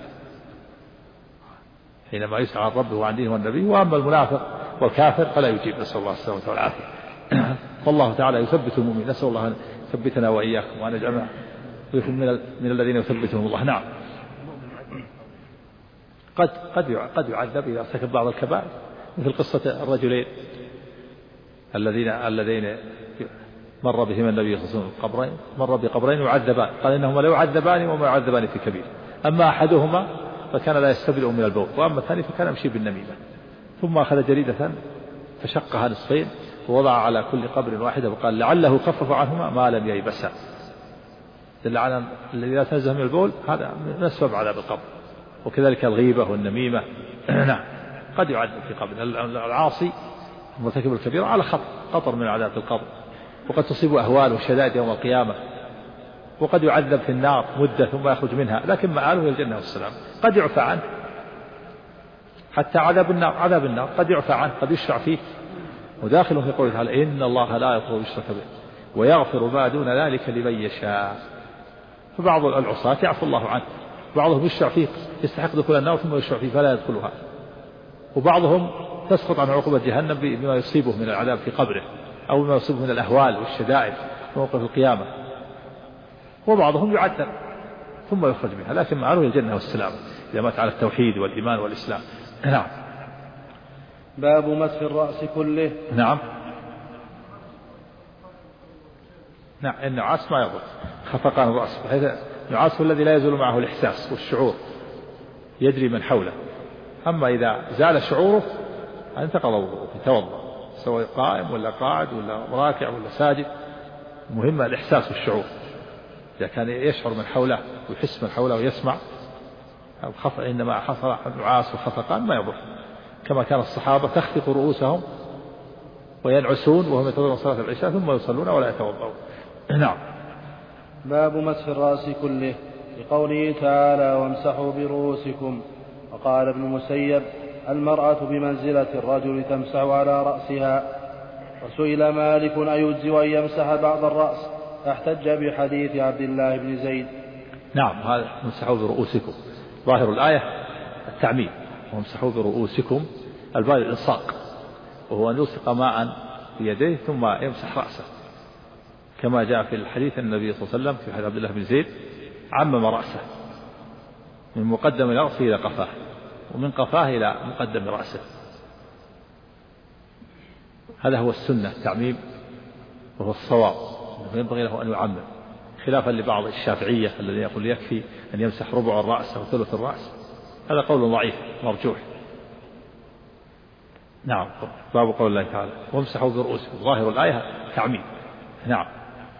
حينما يسأل عن ربه وعن دينه والنبي. وأما المنافق والكافر فلا يجيب، نسأل الله السلامة والعافية. فالله تعالى يثبت المؤمن، نسأل الله أن يثبتنا وإياكم وأن يجعلنا من الذين يثبتهم الله. نعم، قد يعذب إذا ارتكب بعض الكبائر، مثل قصة الرجلين الذين مر بهما النبي صلى الله عليه وسلم قبرين، مر بقبرين يعذبان، قال إنهما لا يعذبان وما يعذبان في كبير، أما أحدهما فكان لا يستبرئ من البول، وأما الثاني فكان يمشي بالنميمة. ثم أخذ جريدة فشقها نصفين ووضع على كل قبر واحدة وقال لعله خفف عنهما ما لم ييبسا، دل على الذي لا تنزه من البول هذا من أسباب عذاب القبر. وكذلك الغيبة والنميمة نعم قد يعذب في قبر. العاصي مرتكب الكبيرة على خطر من عذاب القبر، وقد تصيب أهوال وشدائد يوم القيامة، وقد يعذب في النار مدة ثم يخرج منها، لكن مآله إلى الجنة والسلام. قد يعفى عنه حتى عذاب النار قد يعفى عنه، قد يشفع فيه، وداخل في قوله تعالى إن الله لا يغفر يشرك به ويغفر ما دون ذلك لمن يشاء. فبعض العصاة يعفو الله عنه، بعضهم يشفع فيه يستحق دخول النار ثم يشفع فيه فلا يدخلها، وبعضهم تسقط عن عقوبة جهنم بما يصيبه من العذاب في قبره أو بما يصيبه من الأهوال والشدائد في موقف القيامة، وبعضهم يعذب ثم يخرج منها، لكن مآله الجنة والسلامة إذا مات على التوحيد والإيمان والإسلام. نعم.
باب مسح الرأس كله.
نعم. النعاس ما يضر، خفقان الرأس، بحيث النعاس هو الذي لا يزول معه الإحساس والشعور، يجري من حوله. أما إذا زال شعوره انتقض وضوءه، يتوضأ سواء قائم ولا قاعد ولا راكع ولا ساجد، مهم الإحساس والشعور. إذا كان يشعر من حوله ويحس من حوله ويسمع، إنما حصل نعاس وخفقان ما يضر، كما كان الصحابة تخفق رؤوسهم وينعسون وهم ينتظرون صلاة العشاء ثم يصلون ولا يتوضؤون. نعم.
باب مسح الرأس كله، لقوله تعالى وامسحوا برؤوسكم. وقال ابن المسيب المرأة بمنزلة الرجل تمسح على رأسها. وسئل مالك أيجزئ أن يمسح بعض الرأس، فاحتج بحديث عبد الله بن زيد.
نعم، هذا امسحوا برؤوسكم، ظاهر الآية التعميم، وامسحوا برؤوسكم البال الإلصاق، وهو أن يلصق ماء بيديه ثم يمسح رأسه، كما جاء في الحديث النبي صلى الله عليه وسلم في حديث عبد الله بن زيد عمم رأسه من مقدم رأسه إلى قفاه، ومن قفاه إلى مقدم رأسه. هذا هو السنة التعميم، وهو الصواب، ينبغي له أن يعمم، خلافا لبعض الشافعية الذين يقول يكفي أن يمسح ربع الرأس أو ثلث الرأس، هذا قول ضعيف مرجوح. نعم. باب قول الله تعالى وامسحوا برؤوسكم، ظاهر الآية تعميم. نعم.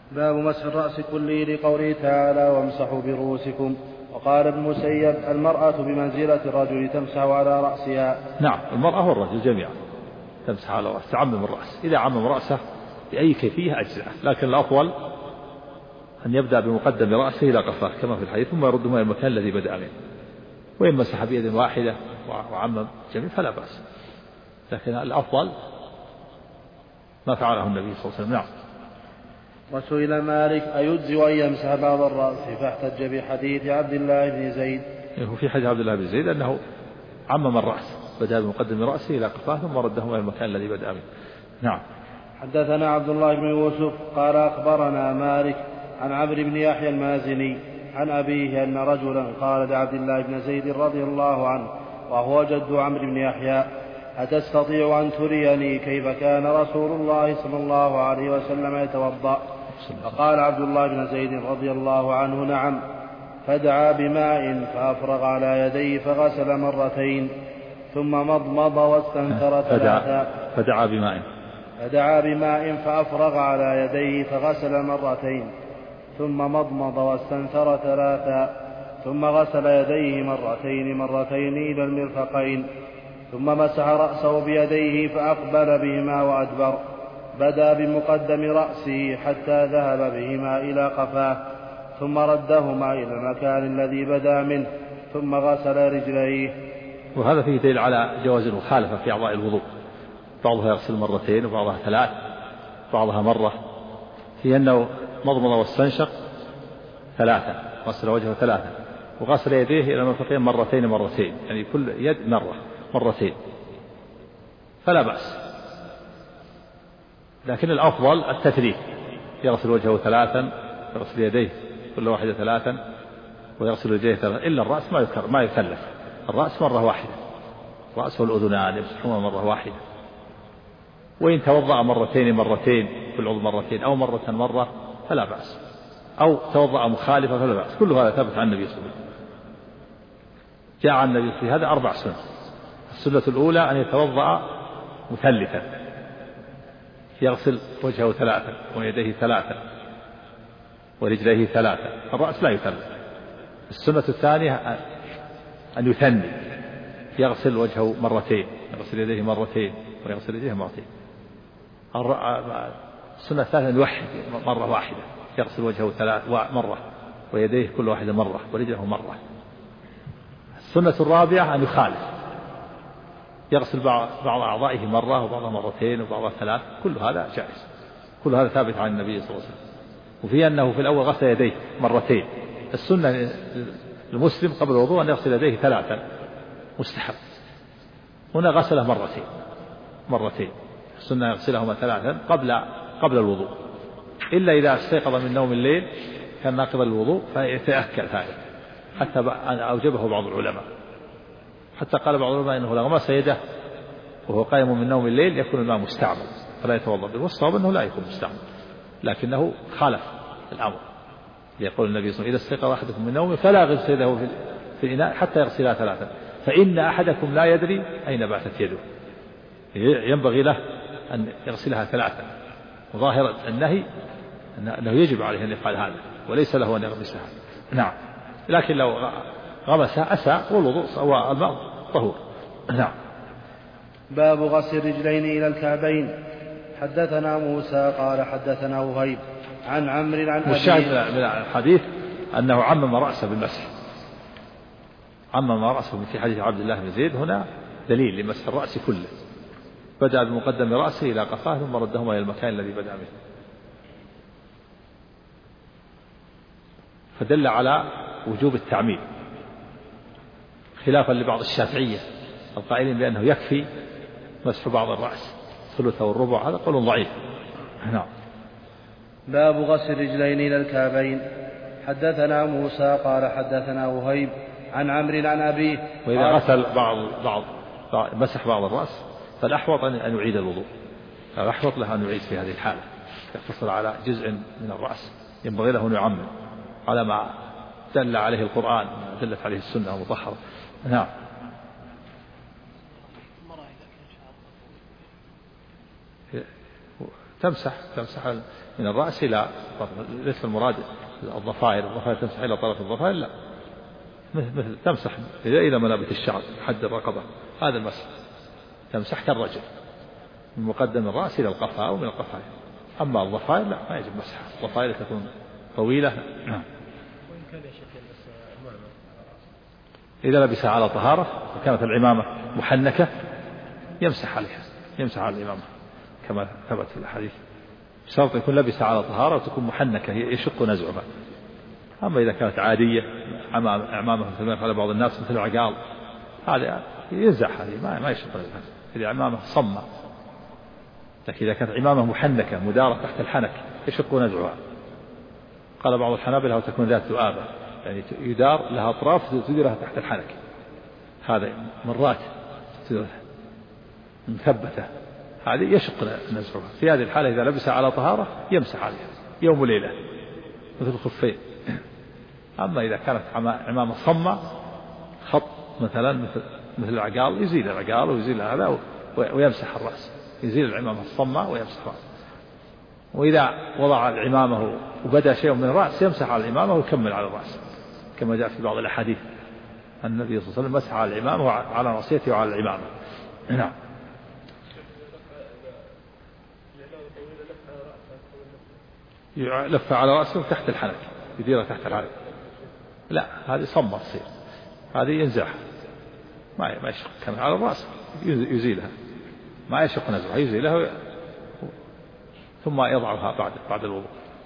باب مسح الرأس كله لقوله تعالى وامسحوا برؤوسكم. وقال ابن المسيب المرأة بمنزلة الرجل تمسح على رأسها.
نعم، المرأة والرجل جميعا تمسح على رأسه، تعمم الرأس، إذا عمم رأسه بأي كيفية أجزاء، لكن الأفضل أن يبدأ بمقدم رأسه إلى قفاه كما في الحديث، ثم يرد إلى المكان الذي بدأ منه، وإن مسح بيد واحدة وعمم جميع فلا بأس، لكن الأفضل ما فعله النبي صلى الله عليه وسلم. نعم.
وسئل مالك أيجزئ أن يمسح بعض الرأس فاحتج بحديث عبد الله بن زيد.
في حديث عبد الله بن زيد أنه عمم الرأس، بدأ بمقدم رأسه إلى قفاه ثم رده إلى المكان الذي بدأ منه. نعم.
حدثنا عبد الله بن يوسف قال أخبرنا مالك عن عمرو بن يحيى المازني عن أبيه أن رجلا قال لعبد الله بن زيد رضي الله عنه وهو جد عمرو بن يحيى أتستطيع أن تريني كيف كان رسول الله صلى الله عليه وسلم يتوضأ؟ فقال عبد الله بن زيد رضي الله عنه نعم. فدعا بماء فأفرغ على يديه فغسل مرتين ثم مضمض واستنثر ثلاثا. فدعا بماء فأفرغ على يديه فغسل مرتين ثم مضمض واستنثر ثلاثا ثم غسل يديه مرتين إلى المرفقين ثم مسح رأسه بيديه فأقبل بهما وأدبر، بدأ بمقدم رأسه حتى ذهب بهما إلى قفاه ثم ردهما إلى المكان الذي بدأ منه ثم غسل رجليه.
وهذا فيه دليل على جواز المخالفة في أعضاء الوضوء، بعضها يغسل مرتين وبعضها ثلاث، بعضها مرة، في أنه مضمض واستنشق ثلاثة، غسل وجهه ثلاثة، وغسل يديه إلى المرفقين مرتين، يعني كل يد مرتين، فلا بأس، لكن الأفضل التثليث، يغسل وجهه ثلاثا، يغسل يديه كل واحدة ثلاثا، ويغسل رجليه ثلاثا، إلا الرأس ما يثلث، الرأس مرة واحدة، الرأس والأذنان يمسحون مرة واحدة، وإن توضأ مرتين كل عضو مرتين أو مرة فلا بأس، أو توضأ مخالفة فلا بأس، كل هذا ثبت عن النبي صلى الله عليه وسلم. جاء عن النبي في هذا 4 سنن. السنة الأولى أن يتوضأ مثلثا، يغسل وجهه 3 ويديه 3 ورجليه 3، الرأس لا يثلث. السنة الثانية أن يثني، يغسل وجهه مرتين، يغسل يديه مرتين ويغسل رجليه مرتين. السنة الثالثة أن يوحد مرة واحدة، يغسل وجهه مرة ويديه كل واحدة مرة ورجله مرة. السنة الرابعة أن يخالف، يغسل بعض أعضائه مرة وبعضها مرتين وبعضها 3، كل هذا جائز، كل هذا ثابت عن النبي صلى الله عليه وسلم. وفي أنه في الأول غسل يديه مرتين، السنة المسلم قبل الوضوء أن يغسل يديه 3 مستحب، هنا غسله مرتين، السنة يغسلهما 3 قبل الوضوء، إلا إذا استيقظ من نوم الليل كان ناقضا للوضوء فيتأكد هذا، حتى أوجبه بعض العلماء، حتى قال بعض العلماء إنه لو غمس يده وهو قائم من نوم الليل يكون الماء مستعمل فلا يتوضأ به، والصواب أنه لا يكون مستعمل، لكنه خالف الأمر، يقول النبي صلى الله عليه وسلم إذا استيقظ أحدكم من نومه فلا يغسل يده في الإناء حتى يغسلها 3، فإن أحدكم لا يدري أين باتت يده، ينبغي له أن يغسلها 3، وظاهر النهي أنه يجب عليه أن يفعل هذا وليس له أن يغمسها. نعم، لكن لو غمسها أساء والوضوء والماء طهور. نعم.
باب غسل الرجلين إلى الكعبين. حدثنا موسى قال حدثنا وهيب عن عمرو عن
والشاهد من الحديث أنه عمم رأسه بالمسح، عمم رأسه في حديث عبد الله بن زيد، هنا دليل لمسح الرأس كله، بدأ بمقدم رأسه إلى قفاه ثم ردهما إلى المكان الذي بدأ منه، فدل على وجوب التعميم، خلافا لبعض الشافعية القائلين بأنه يكفي مسح بعض الرأس ثلث والربع، هذا قول ضعيف. نعم.
باب غسل الرجلين إلى الكعبين. حدثنا موسى قال حدثنا وهيب عن عمرو عن أبيه.
وإذا غسل بعض مسح بعض الرأس فالأحوط أن يعيد الوضوء، الأحوط له أن يعيد في هذه الحالة، يقتصر على جزء من الرأس، ينبغي له أن يعمم على ما دل عليه القرآن دلت عليه السنة المطهرة. نعم. تمسح من الرأس إلى ليس المراد الضفائر تمسح إلى طرف الضفائر، لا، مثل تمسح إلى منابت الشعر حد الرقبة، هذا المسح تمسح كالرجل من مقدم الرأس إلى القفا أو من القفا. أما الضفائر لا، ما يجب مسح، الضفائر تكون طويلة. نعم.
وإن كان يا شيخ يلبس عمامة
إذا لبس على طهارة وكانت العمامة محنكة يمسح عليها، يمسح على العمامة كما ثبت في الحديث، شرط يكون لبس على طهارة وتكون محنكة يشق نزعها. أما إذا كانت عادية عمامة مثل ما يفعل بعض الناس مثل العقال، هذا ينزع، هذه ما يشق نزعها، إذا عمامة صمة. لكن إذا كانت عمامة محنكة مدارة تحت الحنك يشق نزعها. قال بعض الحنابلة أو تكون ذات ذؤابة، يعني يدار لها أطراف تديرها تحت الحنك، هذا مرات مثبتة، هذه يشق نزعها. في هذه الحالة إذا لبس على طهارة يمسح عليها يوم وليلة مثل الخفين. أما إذا كانت عمامة صمة خط مثلا مثل العقال يزيل العقال ويزيل هذا ويمسح الرأس، يزيل العمامة الصمة ويمسح الرأس. وإذا وضع العمامة وبدأ شيء من الرأس يمسح على العمامة ويكمل على الرأس، كما جاء في بعض الأحاديث النبي صلى الله عليه وسلم مسح على العمامة وعلى ناصيته وعلى العمامة. نعم. لف على رأسه تحت الحنك، يديرها تحت الحنك، لا، هذه صمة تصير، هذه ينزعها، ما يشق كما على الرأس، يزيلها، ما يشق نزعها، يزيلها ثم يضعها بعد الوضوء.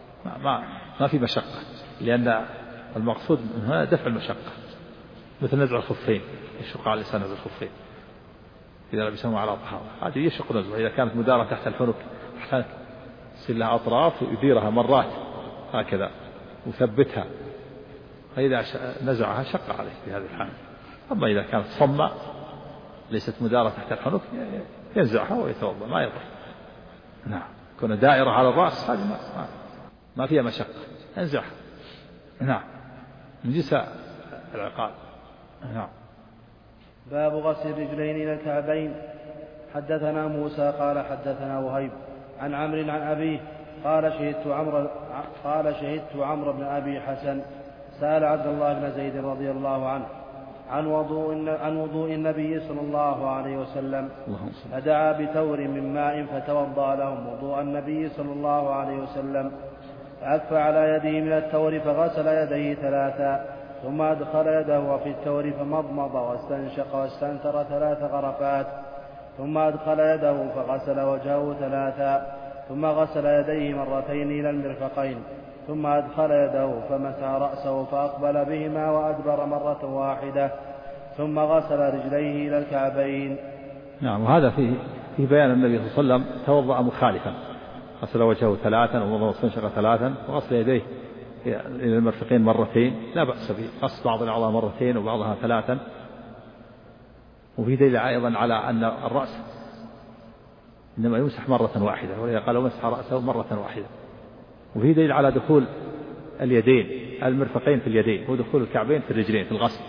ما في مشقة، لأن المقصود هنا دفع المشقة، مثل نزع الخفين، يشق على الإنسان نزع الخفين إذا لبسهم على طهارة، هذه يشق نزعها. إذا كانت مدارة تحت الحنك يصير لها أطراف يديرها مرات هكذا وثبتها، فإذا نزعها شق عليه في هذه الحالة. أما إذا كانت صمة ليست مدارة تحت الحنك ينزعها ويتوضأ ما يضر. نعم. كون دائرة على الرأس هذه ما فيها مشقة، انزعها. نعم. من جنس العقال. نعم.
باب غسل الرجلين إلى الكعبين. حدثنا موسى قال حدثنا وهيب عن عمرو عن أبيه قال شهدت عمرو بن أبي حسن سأل عبد الله بن زيد رضي الله عنه عن وضوء النبي صلى الله عليه وسلم، فدعا بتور من ماء فتوضأ لهم وضوء النبي صلى الله عليه وسلم، فأكفى على يده من التور فغسل يديه 3، ثم أدخل يده في التور فمضمض واستنشق واستنثر 3 غرفات، ثم أدخل يده فغسل وجهه 3، ثم غسل يديه مرتين إلى المرفقين، ثم أدخل يده فمسح رأسه فأقبل بهما وأدبر مرة واحدة، ثم غسل رجليه إلى الكعبين.
نعم. وهذا في بيان النبي صلى الله عليه وسلم توضأ مخالفا، غسل وجهه 3 ومضمض واستنشق 3 وغسل يديه إلى المرفقين مرتين، لا بأس به، غسل بعض الأعضاء مرتين وبعضها 3. وفي دليل أيضا على أن الرأس إنما يمسح مرة واحدة، ولذا قال مسح رأسه مرة واحدة. وفي دليل على دخول اليدين المرفقين في اليدين ودخول الكعبين في الرجلين في الغسل،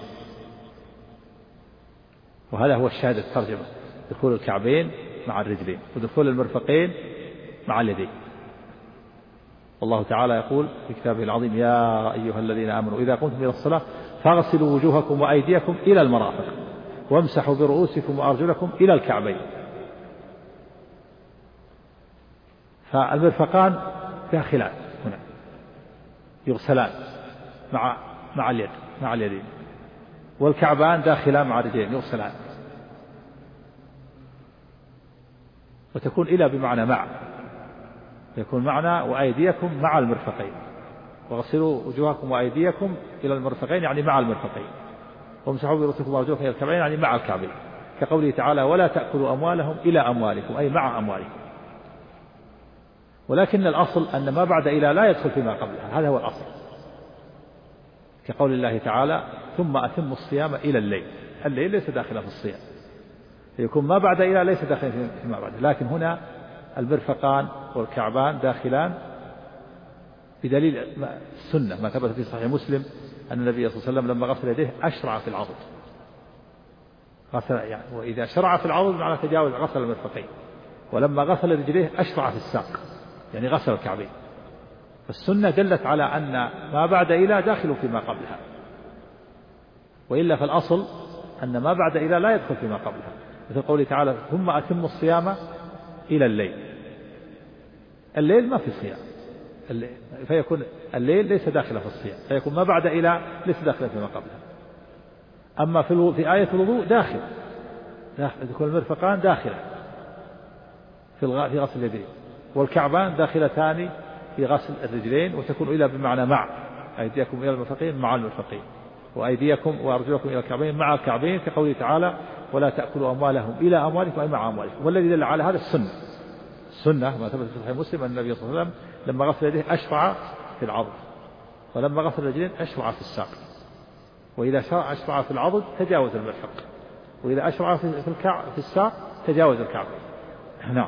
وهذا هو الشاهد الترجمة، دخول الكعبين مع الرجلين ودخول المرفقين مع اليدين. والله تعالى يقول في كتابه العظيم: يا أيها الذين آمنوا إذا قمتم إلى الصلاة فاغسلوا وجوهكم وأيديكم إلى المرافق وامسحوا برؤوسكم وأرجلكم إلى الكعبين. فالمرفقان داخلان هنا يغسلان مع اليد مع اليدين، والكعبان داخلان مع الرجلين يغسلان، وتكون إلى بمعنى مع، يكون معنى وأيديكم مع المرفقين، وغسلوا وجوهكم وأيديكم إلى المرفقين يعني مع المرفقين، وامسحوا برؤوسكم وأرجلكم إلى الكعبين يعني مع الكعبين، كقوله تعالى: ولا تأكلوا أموالهم إلى أموالكم، أي مع أموالكم. ولكن الأصل أن ما بعد إلى لا يدخل فيما قبلها، هذا هو الأصل، كقول الله تعالى: ثم أتموا الصيام إلى الليل. الليل ليس داخلا في الصيام، يكون ما بعد إلى ليس داخلا فيما بعد، لكن هنا المرفقان والكعبان داخلان بدليل السنة ما ثبت في صحيح مسلم أن النبي صلى الله عليه وسلم لما غسل يديه أشرع في العضد، غسل يعني، وإذا شرع في العضد معنى تجاوز غسل المرفقين، ولما غسل رجليه أشرع في الساق
يعني غسل الكعبين. فالسنة دلت على أن ما بعد إلى داخل فيما قبلها، وإلا فالأصل أن ما بعد إلى لا يدخل فيما قبلها، مثل قوله تعالى ثم أتم الصيام إلى الليل. الليل ما في صيام، فيكون الليل ليس داخل في الصيام، فيكون ما بعد إلى ليس داخل فيما قبلها. أما في آية الوضوء داخل يكون المرفقان داخلة في غسل اليدين، والكعبان داخلتان في غسل الرجلين، وتكون إلى بمعنى مع، أيديكم إلى المرفقين مع المرفقين، وأيديكم وأرجلكم إلى الكعبين مع الكعبين، كقوله تعالى ولا تأكلوا أموالهم إلى أموالكم أي مع أموالكم. والذي دل على هذا السنة ما ثبت في صحيح مسلم أن النبي صلى الله عليه وسلم لما غسل يديه أشرع في العضد، ولما غسل الرجلين أشرع في الساق، وإذا أشرع في العضد تجاوز المرفق، وإذا أشرع في الساق تجاوز الكعب. نعم.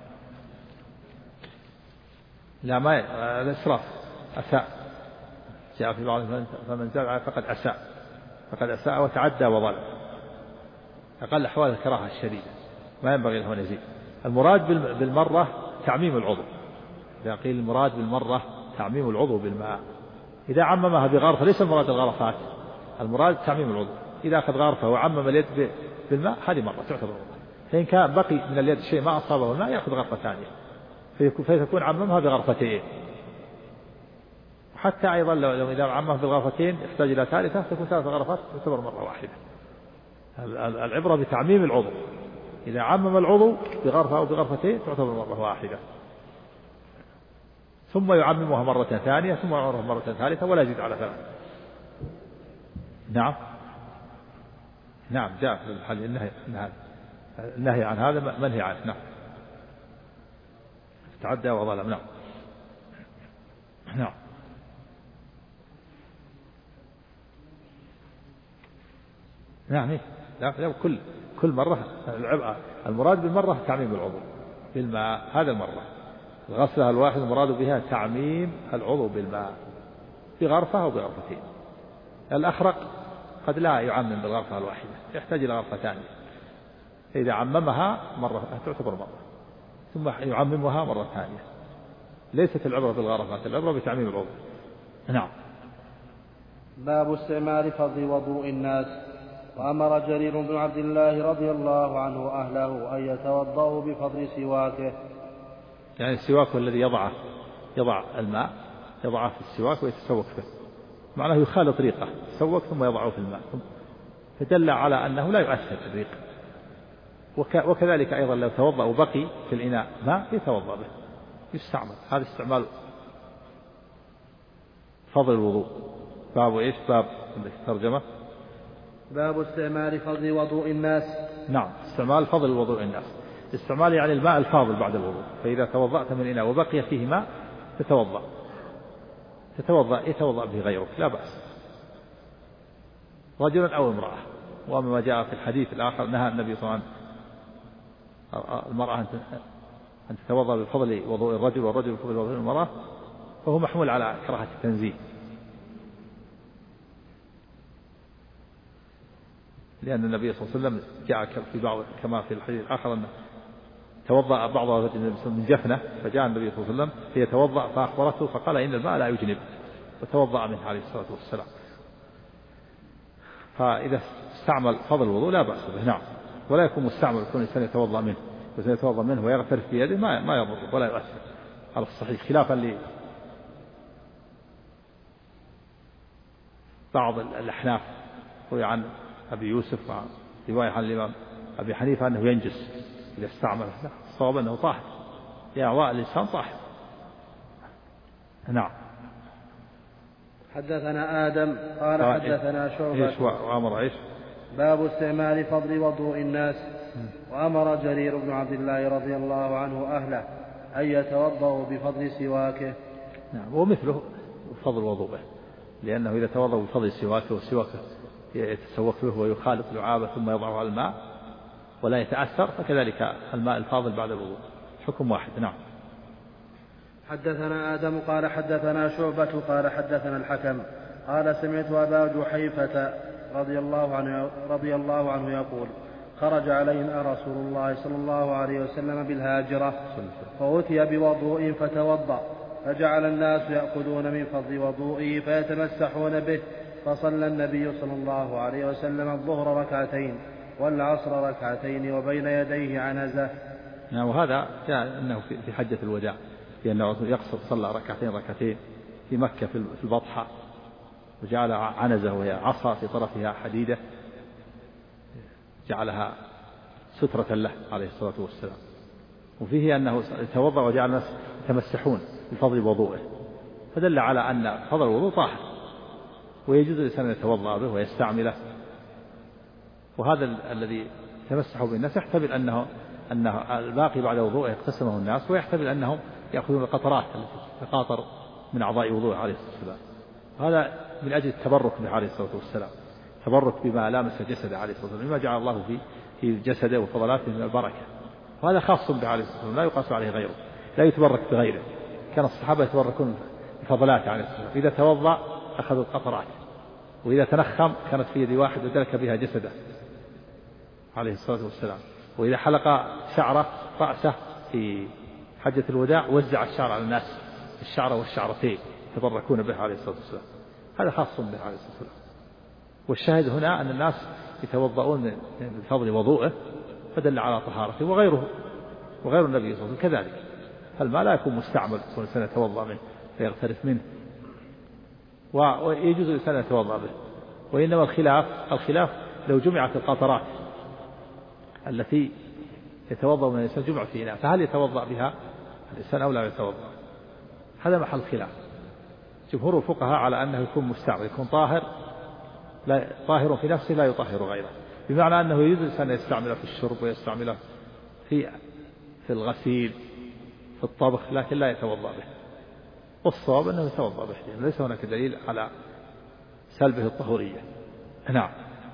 لا ما الإسراف أساء، جاء في بعض فمن زاد فقد أساء وتعدى وظلم، أقل أحوال الكراهة الشديدة ما ينبغي له أن يزيد. المراد بالمرة تعميم العضو، إذا قيل المراد بالمرة تعميم العضو بالماء، إذا عممها بغرفة ليس المراد الغرفات، المراد تعميم العضو. إذا أخذ غرفة وعمم اليد بالماء هذه مرة تعتبر مرة. فإن كان بقي من اليد شيء ما أصابه الماء يأخذ غرفة ثانية فيكون عممها بغرفتين. حتى أيضا لو إذا عممها بالغرفتين يحتاج إلى ثالثة تكون 3 غرفات تعتبر مرة واحدة. العبرة بتعميم العضو، إذا عمم العضو بغرفة أو بغرفتين تعتبر مرة واحدة، ثم يعممها مرة ثانية ثم يعممها مرة ثالثة ولا يزيد على 3. نعم جاء في الحديث النهي عن هذا منهي عنه. نعم تعدى وظلم. نعم نعم لا كل مرة المراد بالمرة تعميم العضو بالماء، هذا المرة الغسلة الواحد المراد بها تعميم العضو بالماء بغرفة أو بغرفتين. الأخرق قد لا يعمم بالغرفة الواحدة يحتاج إلى غرفة ثانية، إذا عممها مرة تعتبر مرة ثم يعممها مرة ثانية. ليست العبرة بالغرفات، العبرة بتعميم العضو. نعم.
باب استعمال فضل وضوء الناس. وأمر جرير بن عبد الله رضي الله عنه أهله أن يتوضأوا بفضل سواكه،
يعني السواك الذي يضع الماء يضعه في السواك ويتسوك به، معناه يخالط ريقه يتسوك ثم يضعه في الماء، فدل على أنه لا يؤثر الريق. وكذلك أيضا لو توضأ وبقي في الإناء ماء يتوضأ به يستعمل. هذا استعمال فضل الوضوء. باب إيش؟ باب الترجمة
باب استعمال فضل وضوء الناس.
نعم استعمال فضل وضوء الناس، استعمال يعني الماء الفاضل بعد الوضوء. فإذا توضأت من إناء وبقي فيه ماء يتوضأ به غيرك لا بأس، رجلا أو امرأة. وأما ما جاء في الحديث الآخر نهى النبي صلى الله عليه وسلم المرأة أن تتوضأ بفضل وضوء الرجل والرجل بفضل وضوء المرأة، فهو محمول على كراهة التنزيه، لأن النبي صلى الله عليه وسلم جاء في بعض كما في الحديث الآخر أن توضأ بعض الرجل من جفنة، فجاء النبي صلى الله عليه وسلم ليتوضأ فأخبرته فقال إن الماء لا يجنب، وتوضأ منه عليه الصلاة والسلام. فإذا استعمل فضل الوضوء لا بأس به. نعم. ولا يكون مستعمل يكون الإنسان يتوضأ منه ويغترف بيده ما يضر ولا يؤثر على الصحيح، خلافا لبعض الأحناف روي عن أبي يوسف ورواية عن الإمام أبي حنيفة أنه ينجس إذا استعمله. الصواب أنه طاهر، يعوى الإنسان طاهر. نعم.
حدثنا آدم قال حدثنا شعبة.
وأمر إيش؟
باب استعمال فضل وضوء الناس. وأمر جرير بن عبد الله رضي الله عنه أهله أن يتوضأوا بفضل سواكه.
نعم. ومثله فضل وضوءه، لأنه إذا توضأ بفضل سواكه والسواك يتسوك به ويخالط لعابه ثم يضعه على الماء ولا يتأثر، فكذلك الماء الفاضل بعد الوضوء حكم واحد. نعم.
حدثنا آدم قال حدثنا شعبة قال حدثنا الحكم قال سمعت أبا جحيفة رضي الله عنه يقول خرج علينا رسول الله صلى الله عليه وسلم بالهاجرة فأتي بوضوء فتوضأ فجعل الناس يأخذون من فضل وضوئه فيتمسحون به فصلى النبي صلى الله عليه وسلم الظهر ركعتين والعصر ركعتين وبين يديه عنزة.
وهذا جاء أنه في حجة الوداع لأنه يقصد صلى ركعتين في مكة في البطحة وجعل عنزة وهي عصا في طرفها حديدة جعلها سترة له عليه الصلاة والسلام. وفيه أنه توضأ وجعل الناس يتمسحون بفضل وضوءه فدل على أن فضل الوضوء طاهر ويجوز الإنسان يتوضأ به ويستعمله. وهذا الذي تمسحوا به الناس يحتمل أنه الباقي بعد وضوءه يقتسمه الناس ويحتمل أنهم يأخذون القطرات التي تقاطر من أعضاء وضوءه عليه الصلاة والسلام. هذا من أجل التبرك به عليه الصلاة والسلام تبرك بما لامس جسده عليه الصلاة والسلام بما جعل الله في جسده وفضلاته من البركة وهذا خاص به عليه الصلاة والسلام لا يقاس عليه غيره لا يتبرك بغيره. كان الصحابة يتبركون بفضلاته عليه الصلاة والسلام إذا توضأ أخذوا القطرات وإذا تنخم كانت في يد واحد ودلك بها جسده عليه الصلاة والسلام. وإذا حلق شعره رأسه في حجة الوداع وزع الشعر على الناس الشعر والشعرتين يتبركون به عليه الصلاة والسلام. هذا خاص به عليه الصلاة والسلام. والشاهد هنا أن الناس يتوضؤون من فضل وضوءه فدل على طهارته وغير النبي صلى الله عليه وسلم كذلك. فالماء لا يكون مستعمل والإنسان يتوضأ منه فيغترف منه ويجوز الإنسان يتوضأ به. وإنما الخلاف لو جمعت القطرات التي يتوضأ من الإنسان جمع في إناء فهل يتوضأ بها الإنسان أو لا يتوضأ؟ هذا محل خلاف. جمهور الفقهاء على أنه يكون مستعمل يكون طاهر في نفسه لا يطهر غيره بمعنى أنه يجوز الإنسان يستعمله في الشرب ويستعمله في الغسيل في الطبخ لكن لا يتوضأ به. والصواب أنه يتوضأ به يعني ليس هناك دليل على سلبه الطهورية. نعم.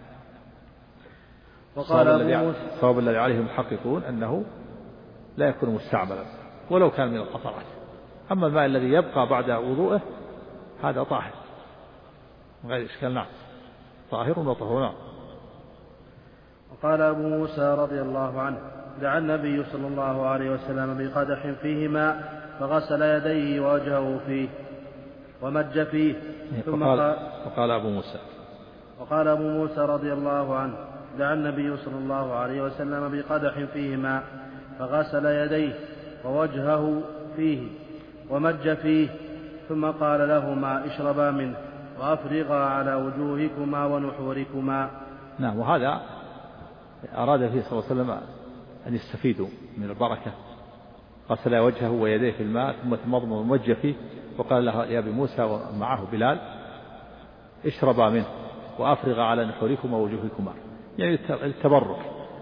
الصواب الذي عليه المحققون أنه لا يكون مستعملا ولو كان من القطرات. أما الماء الذي يبقى بعد وضوءه هذا طاهر غير إشكال. نعم طاهر وطهور.
وقال أبو موسى رضي الله عنه دعا النبي صلى الله عليه وسلم بقدح فيه ماء فغسل يديه ووجهه فيه ومج فيه ثم
وقال أبو موسى
رضي الله عنه دعا النبي صلى الله عليه وسلم بقدح فيه ماء فغسل يديه ووجهه فيه ومج فيه ثم قال لهما اشربا منه وأفرغا على وجوهكما ونحوركما.
نعم. وهذا أراد فيه صلى الله عليه وسلم أن يستفيدوا من البركة. غسل وجهه ويديه في الماء ثم تمضمض ومج فيه وقال له يا أبي موسى ومعه بلال اشربا منه وأفرغا على نحوركما ووجوهكما يعني التبرك.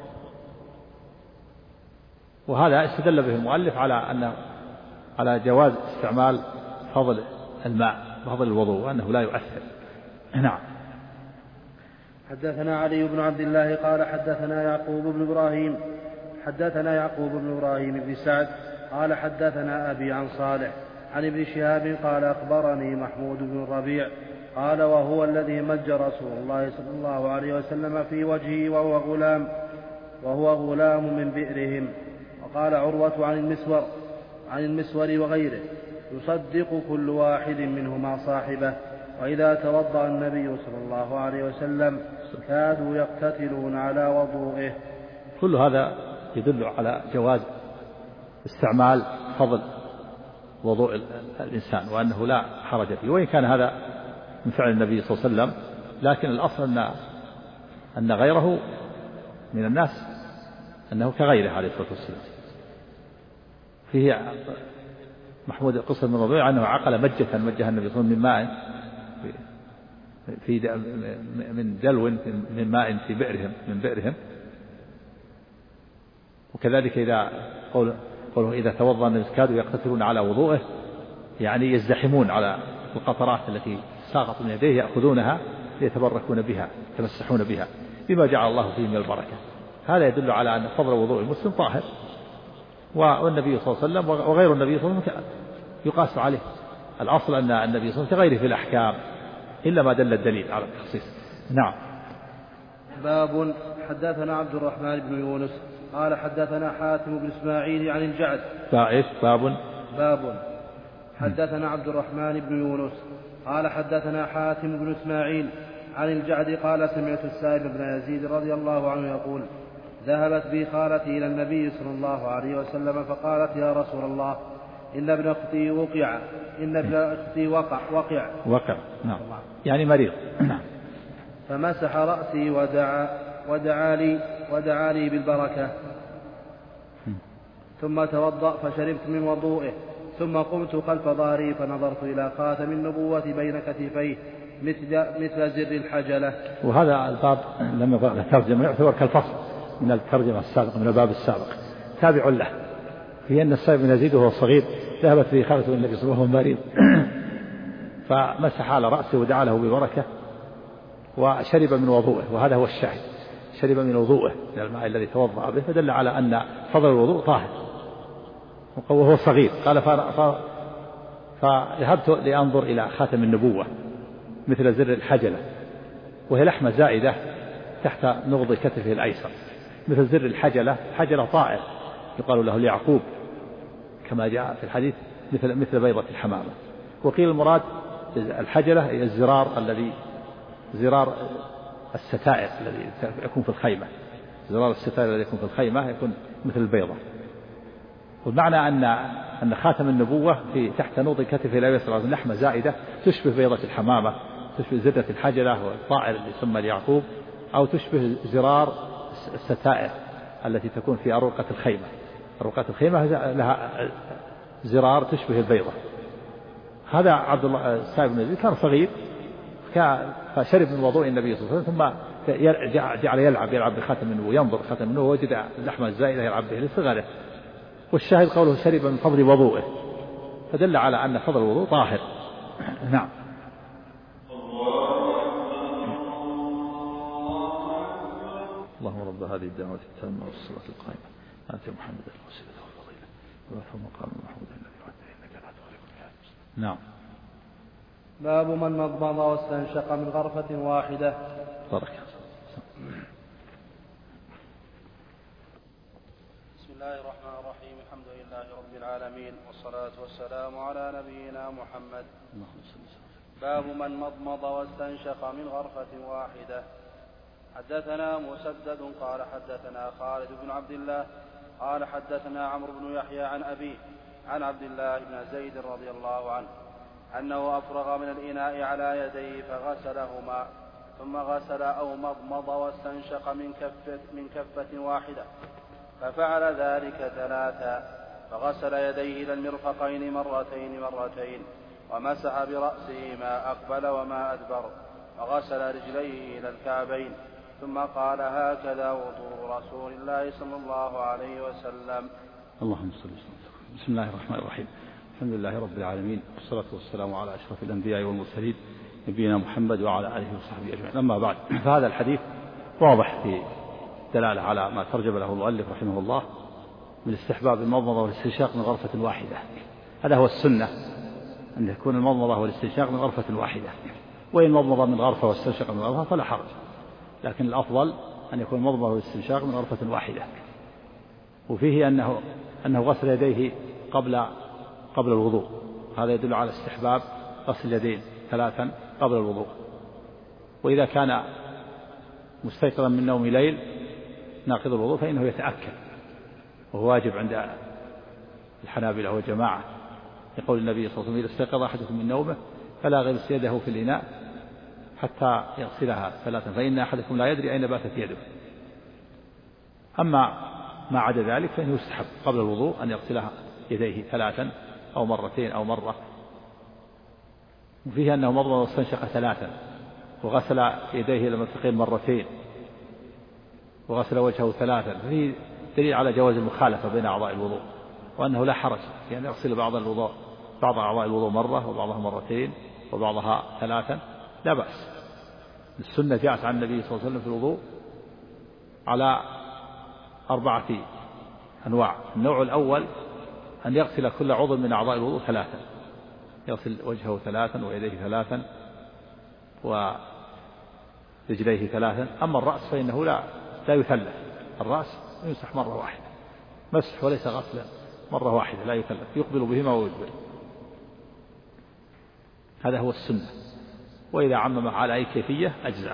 وهذا استدل به المؤلف على جواز استعمال فضل الماء فضل الوضوء وأنه لا يؤثر. نعم.
حدثنا علي بن عبد الله قال حدثنا يعقوب بن إبراهيم بن سعد قال حدثنا أبي عن صالح عن ابن شهاب قال أخبرني محمود بن الربيع قال وهو الذي مج رسول الله صلى الله عليه وسلم في وجهه وهو غلام من بئرهم. وقال عروة عن المسور وغيره يصدق كل واحد منهما صاحبه. وإذا توضأ النبي صلى الله عليه وسلم كادوا يقتتلون على وضوئه.
كل هذا يدل على جواز استعمال فضل وضوء الإنسان وأنه لا حرج فيه وإن كان هذا من فعل النبي صلى الله عليه وسلم لكن الأصل أن غيره من الناس أنه كغيره عليه الصلاة والسلام. فيه محمود قصة من الربيع أنه عقل مجها النبي صلى الله عليه وسلم من ماء من دلو من ماء في بئرهم وكذلك إذا قوله إذا توضأ الناس كادوا يقتتلون على وضوءه يعني يزدحمون على القطرات التي ساقط من يديه يأخذونها ليتبركون بها يتمسحون بها بما جعل الله فيه من البركة. هذا يدل على أن فضل وضوء المسلم طاهر والنبي صلى الله عليه وسلم وغير النبي صلى الله عليه وسلم يقاس عليه. الأصل أن النبي صلى الله عليه وسلم كغيره في الأحكام إلا ما دل الدليل على التخصيص. نعم.
باب حدثنا عبد الرحمن بن يونس قال حدثنا حاتم بن إسماعيل عن الجعد.
باب
حدثنا عبد الرحمن بن يونس قال حدثنا حاتم بن إسماعيل عن الجعد قال سمعت السائب بن يزيد رضي الله عنه يقول ذهبت بي خالتي إلى النبي صلى الله عليه وسلم فقالت يا رسول الله إن ابن أختي وقع
نعم يعني مريض.
فمسح رأسي ودعا لي بالبركة ثم توضأ فشربت من وضوئه ثم قمت خلف ظهري فنظرت إلى خاتم النبوة بين كتفيه مثل زر الحجلة.
وهذا الباب لما بقى الترجمة يعتبر كالفصل من الترجمة السابقة من الباب السابق تابع له في أن السائب بن يزيد وهو صغير ذهبت به خالته النبي صلى الله عليه وسلم مريض فمسح على رأسه ودعا له ببركة وشرب من وضوءه، وهذا هو الشاهد، شرب من وضوءه من الماء الذي توضأ به، فدل على أن فضل الوضوء طاهر وهو صغير. قال فذهبت لأنظر إلى خاتم النبوة مثل زر الحجلة، وهي لحمة زائدة تحت نغض كتفه الأيسر مثل زر الحجلة. حجلة طائر يقال له اليعقوب كما جاء في الحديث مثل بيضة الحمامة. وقيل المراد الحجلة هي زرار الستائر الذي يكون في الخيمة، زرار الستائر الذي يكون في الخيمة يكون مثل البيضة. والمعنى أن خاتم النبوة في تحت نوض كتفه الأيسر لحمة زائدة تشبه بيضة الحمامة، تشبه زرة الحجلة والطائر اللي يسمى اليعقوب، أو تشبه زرار الستائر التي تكون في أروقة الخيمة. أروقة الخيمة لها زرار تشبه البيضة. هذا عبد الله السائب بن يزيد كان صغير فشرب من وضوء النبي صلى الله عليه وسلم، ثم جعل يلعب بخاتم النبوة، ينظر خاتم النبوة وجد اللحمة الزائدة يلعب به لصغره. والشاهد قوله شرب من فضل وضوءه، فدل على أن فضل الوضوء طاهر. نعم. اللهم رب هذه الدعوة التامة والصلاة القائمة آت محمد الوسيلة والفضيلة وبعثه مقام محمود الذي وعدته إنك لا تخلف الميعاد. نعم.
باب من مضمض واستنشق من غرفة واحدة.
بارك.
بسم الله الرحمن الرحيم، الحمد لله رب العالمين والصلاة والسلام على نبينا محمد. باب من مضمض واستنشق من غرفة واحدة. حدثنا مسدد قال حدثنا خالد بن عبد الله قال حدثنا عمرو بن يحيى عن أبيه عن عبد الله بن زيد رضي الله عنه أنه أفرغ من الإناء على يديه فغسلهما ثم غسل أو مضمض واستنشق من كفة واحدة، ففعل ذلك ثلاثا، فغسل يديه إلى المرفقين مرتين ومسح برأسه ما أقبل وما أدبر، وغسل رجليه إلى الكعبين، ثم قال هكذا وضوء رسول الله صلى الله عليه وسلم.
اللهم صل وسلم. بسم الله الرحمن الرحيم، الحمد لله رب العالمين والصلاة والسلام على أشرف الأنبياء والمرسلين نبينا محمد وعلى آله وصحبه أجمعين. أما بعد، فهذا الحديث واضح في دلالة على ما ترجم له المؤلف رحمه الله من استحباب المضمضة والاستنشاق من غرفة واحدة. هذا هو السنة، أن يكون المضمضة والاستنشاق من غرفة واحدة، وإن مضمض من غرفة واستنشق من غرفة فلا حرج، لكن الأفضل أن يكون المضمضة والاستنشاق من غرفة واحدة. وفيه أنه غسل يديه قبل الوضوء، هذا يدل على استحباب غسل اليدين ثلاثا قبل الوضوء. وإذا كان مستيقظا من نوم ليل ناقض الوضوء فإنه يتأكد، وهو واجب عند الحنابلة والجماعة، يقول النبي صلى الله عليه وسلم إذا استيقظ أحدكم من نومه فلا يغمس يده في الإناء حتى يغسلها ثلاثا، فإن أحدكم لا يدري أين باتت يده. أما ما عدا ذلك فإنه يستحب قبل الوضوء أن يغسلها يديه ثلاثا أو مرتين أو مرة. وفيه أنه مضمض واستنشق ثلاثا، وغسل يديه إلى المرفقين مرتين، وغسل وجهه ثلاثا، فيه دليل على جواز المخالفة بين أعضاء الوضوء، وأنه لا حرج يعني يغسل بعض أعضاء الوضوء مرة وبعضها مرتين وبعضها ثلاثا، لا بأس. السنة جاءت عن النبي صلى الله عليه وسلم في الوضوء على 4 أنواع. النوع الأول أن يغسل كل عضو من أعضاء الوضوء ثلاثا، يغسل وجهه ثلاثا ويديه ثلاثا ورجليه ثلاثا. أما الرأس فإنه
لا يثلث الرأس يمسح مرة واحدة، مسح وليس غسلا مرة واحدة، لا يثلث، يقبل بهما ويدبر. هذا هو السنة. وإذا عمم على أي كيفية أجزأه.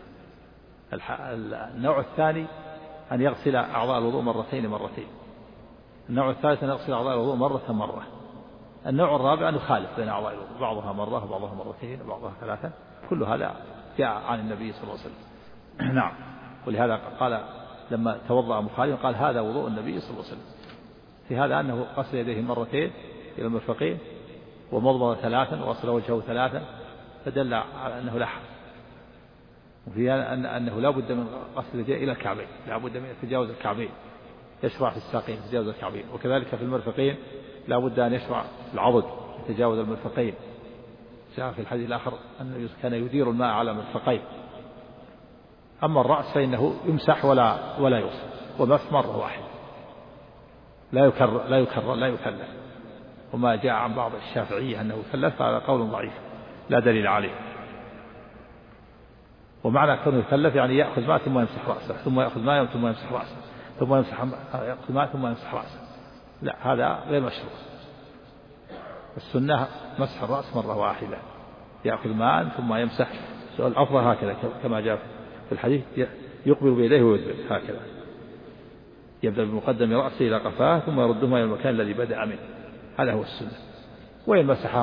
النوع الثاني أن يغسل أعضاء الوضوء مرتين. النوع الثالث أن يغسل أعضاء الوضوء مرة. النوع الرابع أن يخالف بين أعضاء الوضوء، بعضها مرة وبعضها مرتين وبعضها ثلاثة. كل هذا جاء عن النبي صلى الله عليه وسلم. نعم. ولهذا قال لما توضأ مخالف قال هذا وضوء النبي صلى الله عليه وسلم. في هذا أنه غسل يديه مرتين إلى المرفقين ومضمض 3 وغسل وجهه 3، فدل على أنه لا حرج. وفي أنه لا بد من غسل اليدين إلى الكعبين، لا بد من تجاوز الكعبين، يشرع في الساقين تجاوز الكعبين. وكذلك في المرفقين لا بد أن يشرع في العضد تجاوز المرفقين. جاء في الحديث الآخر أنه كان يدير الماء على المرفقين. أما الرأس فإنه يمسح ولا يغسل، ومسح مرة واحدة، لا يكرر. وما جاء عن بعض الشافعية أنه يثلث فهذا قول ضعيف لا دليل عليه. ومعنى كونه يثلث يعني يأخذ ماء ثم يمسح رأسه، ثم يأخذ ماء ثم يمسح رأسه، ثم يأخذ ماء ثم يمسح رأسه. لا، هذا غير مشروع. السنة مسح الرأس مرة واحدة، يأخذ ماء ثم يمسح. الأفضل هكذا كما جاء في الحديث، يقبل بيديه ويدبر هكذا، يبدأ بمقدم رأسه إلى قفاه ثم يردهما إلى المكان الذي بدأ منه. هذا هو السنة. وإن مسح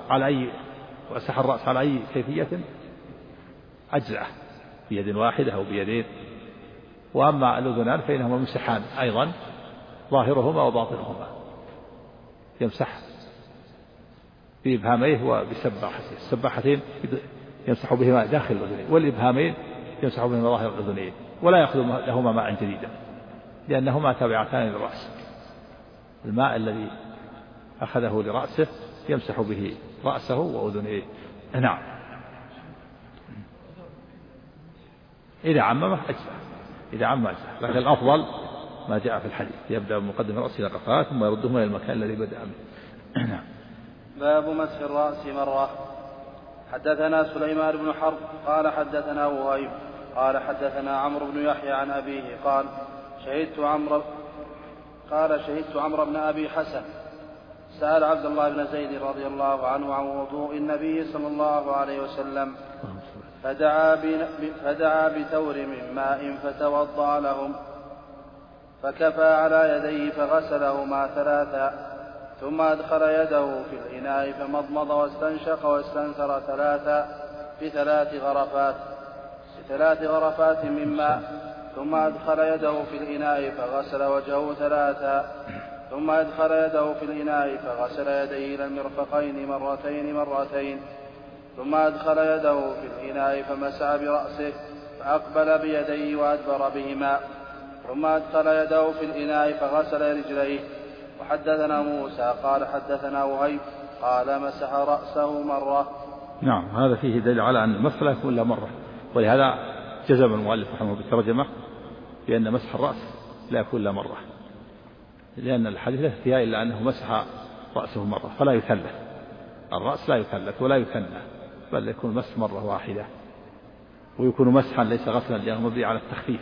الرأس على أي كيفية أجزأه، بيد واحدة أو بيدين. وأما الأذنان فإنهما ممسحان أيضا، ظاهرهما وباطنهما، يمسح بإبهاميه وبسباحتين. السباحتين يمسح بهما داخل الأذنين، والإبهامين يمسح بهما ظاهر الأذنين، ولا يأخذ لهما ماء جديدا لأنهما تابعتان للرأس. الماء الذي أخذه لرأسه يمسح به رأسه وأذنيه. نعم. إذا عممه أجزأ، لكن الأفضل ما جاء في الحديث، يبدأ بمقدم رأسه إلى قفاه ثم يردهما إلى المكان الذي بدأ منه. نعم.
باب مسح الرأس مرة. حدثنا سليمان بن حرب قال حدثنا وهيب قال حدثنا عمرو بن يحيى عن أبيه قال شهدت عمرو بن أبي حسن سأل عبد الله بن زيد رضي الله عنه عن وضوء النبي صلى الله عليه وسلم، فدعا بثور من ماء فتوضأ لهم، فكفى على يديه فغسلهما 3، ثم أدخل يده في الإناء فمضمض واستنشق واستنثر 3 بثلاث غرفات من ماء، ثم أدخل يده في الإناء فغسل وجهه 3، ثم أدخل يده في الإناء فغسل يديه إلى المرفقين مرتين، ثم أدخل يده في الإناء فمسح برأسه فأقبل بيديه وأدبر بهما، ثم أدخل يده في الإناء فغسل رجليه. وحدثنا موسى قال حدثنا وهيب قال مسح رأسه مرة.
نعم. هذا فيه دليل على أن المسح لا يكون إلا مرة، ولهذا جزم المؤلف رحمه بالترجمة بأن مسح الرأس لا يكون إلا مرة، لأن الحديث لا فيها إلا أنه مسح رأسه مرة، فلا يثلث الرأس، لا يثلث ولا يثنى، بل يكون مسح مرة واحدة، ويكون مسحا ليس غسلا لأنه مبني على التخفيف.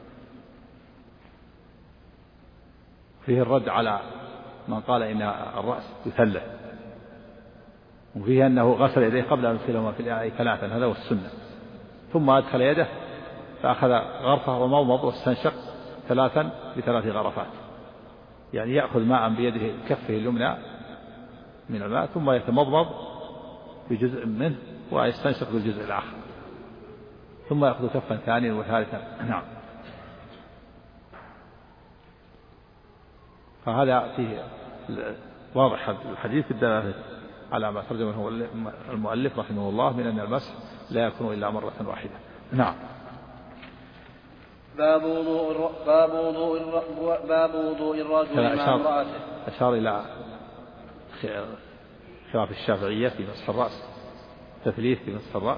فيه الرد على من قال إن الرأس يثلث، وفيه أنه غسل يديه قبل أن يدخلهما في الإناء 3، هذا هو السنة. ثم أدخل يده فأخذ غرفة ومضمض واستنشق 3 ب3 غرفات، يعني يأخذ ماء بيده كفه اليمنى من الماء ثم يتمضمض بجزء منه ويستنشق بالجزء الآخر، ثم يأخذ كفا ثانيا وثالثا. نعم. فهذا فيه واضح الحديث الدلالة على ما ترجمه المؤلف رحمه الله من أن المسح لا يكون إلا مرة واحدة. نعم.
باب وضوء الرجل مع امرأته.
أشار إلى خلاف الشافعية في مسح الرأس، تثليث في مسح الرأس.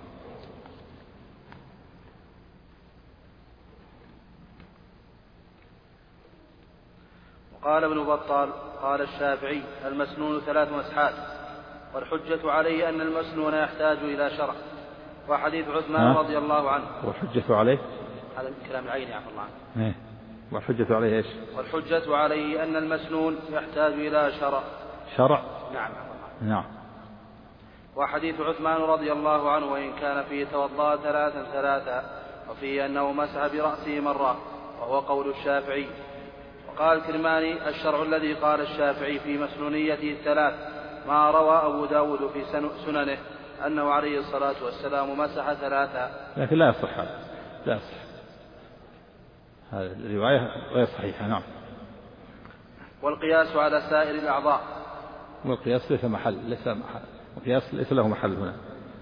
قال ابن بطال قال الشافعي المسنون 3 مسحات، والحجة عليه أن المسنون يحتاج إلى شرع، وحديث عثمان رضي الله عنه.
والحجة عليه
هذا كلام العيني عفى الله عنه.
والحجة عليه إيش؟
والحجة عليه أن المسنون يحتاج إلى شرع. نعم عفى الله.
نعم.
وحديث عثمان رضي الله عنه وإن كان فيه توضأ ثلاثا وفيه أنه مسح برأسه مرة وهو قول الشافعي. وقال الكرماني الشرع الذي قال الشافعي في مسنونيته الثلاث ما روى أبو داود في سننه أنه عليه الصلاة والسلام مسح ثلاثا.
لكن لا يصح هذا، لا يصح هذه الرواية غير صحيحة. نعم.
والقياس على سائر الأعضاء.
والقياس القياس ليس له محل هنا،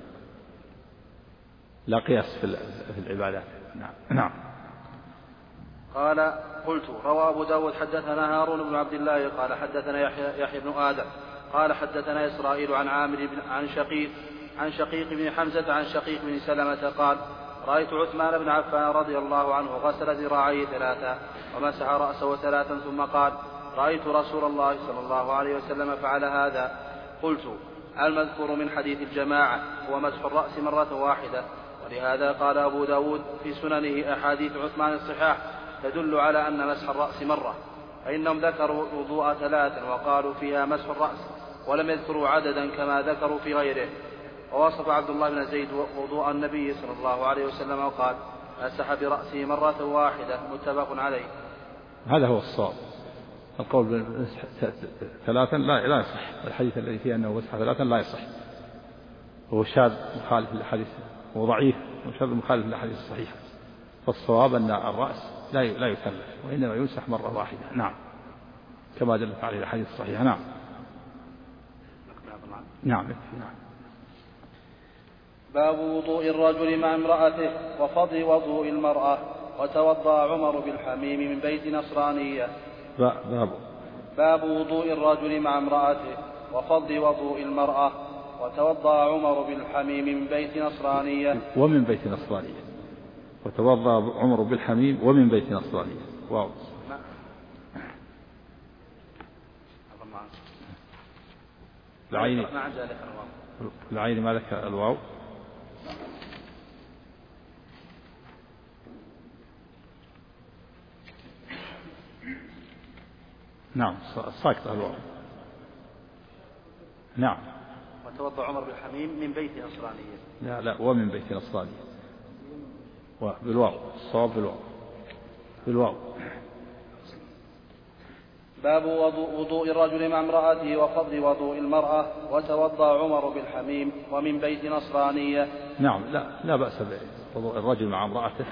لا قياس في العبادات. نعم.
قال قلت روى أبو داود حدثنا هارون بن عبد الله قال حدثنا يحيى بن آدم قال حدثنا إسرائيل عن عامر عن شقيق بن حمزة عن شقيق بن سلمة قال رأيت عثمان بن عفان رضي الله عنه غسل ذراعيه ثلاثا ومسح رأسه ثلاثا ثم قال رأيت رسول الله صلى الله عليه وسلم فعل هذا. قلت المذكور من حديث الجماعة هو مسح الرأس مرة واحدة، ولهذا قال أبو داود في سننه أحاديث عثمان الصحاح تدل على أن مسح الرأس مرة، فإنهم ذكروا وضوء ثلاثا وقالوا فيها مسح الرأس ولم يذكروا عددا كما ذكروا في غيره. ووصف عبد الله بن زيد وضوء النبي صلى الله عليه وسلم وقال مسح برأسه مرة واحدة متفق عليه.
هذا هو الصواب. القول ثلاثا لا يصح. الحديث الذي فيه أنه مسح ثلاثا لا يصح، هو شاذ مخالف للحديث، هو ضعيف وشاذ مخالف للحديث الصحيح. فالصواب أن الرأس لا يثلث وإنما يمسح مرة واحدة. نعم، كما دلت عليه الحديث الصحيح. نعم. نعم.
باب وضوء الرجل مع امرأته وفضل وضوء المرأة. وتوضأ عمر بالحميم من بيت نصرانية.
باب
وضوء الرجل مع امرأته وفضل وضوء المرأة. وتوضأ عمر بالحميم من بيت نصرانية
ومن بيت نصرانية. وتوضأ عمر بالحميم ومن بيت نصرانية. واو. العين ما ذكر الواو. نعم ساكتة الواو. نعم.
وتوضأ عمر بالحميم من بيت نصرانية.
لا ومن بيت نصرانية بالواو. الصواب بالواو.
باب وضوء الرجل مع امرأته وفضل وضوء المرأة. وتوضأ عمر بالحميم ومن بيت نصرانية.
نعم. لا بأس بوضوء الرجل مع امرأته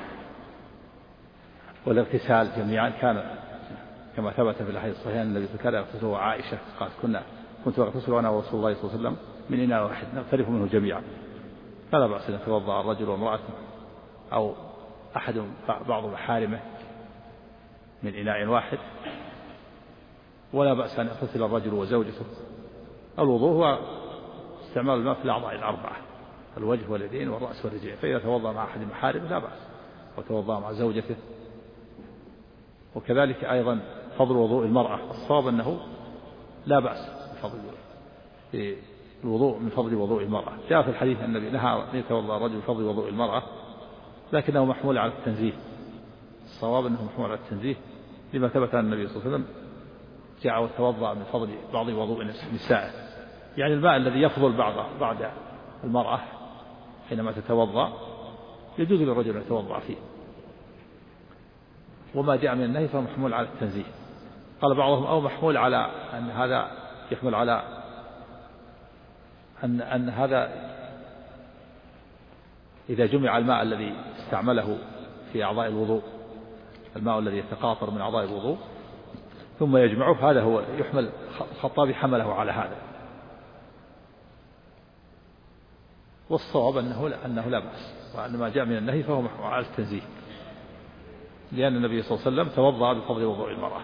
والاغتسال جميعا. كان كما ثبت في الحديث الصحيح أن النبي كان يغتسل وعائشة قالت كنت أغتسل وأنا ورسول الله صلى الله عليه وسلم من إناء واحد نغترف منه جميعا. فلا بأس أن يتوضأ الرجل وامرأته أو أحد بعض محارمه من إناء واحد، ولا بأس أن يغتسل الرجل وزوجته. الوضوء هو استعمال الماء في الأعضاء الأربعة، الوجه واليدين والرأس والرجلين. فإذا توضأ مع أحد محارمه لا بأس، وتوضأ مع زوجته. وكذلك أيضا فضل وضوء المرأة. الصواب أنه لا بأس في الوضوء من فضل وضوء المرأة. جاء في الحديث أن النبي نهى أن يتوضأ الرجل من فضل وضوء المرأة، لكنه محمول على التنزيه. الصواب أنه محمول على التنزيه لما ثبت أن النبي صلى الله عليه وسلم جاء وتوضأ من فضل بعض وضوء نسائه، يعني الماء الذي يفضل بعد المرأة حينما تتوضأ يجوز للرجل أن يتوضأ فيه. وما جاء من النهي فهو محمول على التنزيه. قال بعضهم أو محمول على أن هذا يحمل على أن هذا إذا جمع الماء الذي استعمله في أعضاء الوضوء، الماء الذي يتقاطر من أعضاء الوضوء ثم يجمعه، هذا هو يحمل. الخطابي حمله على هذا. والصواب أنه لا بأس، وأن ما جاء من النهي فهو محمول على التنزيه، لأن النبي صلى الله عليه وسلم توضأ بفضل وضوء المرأة.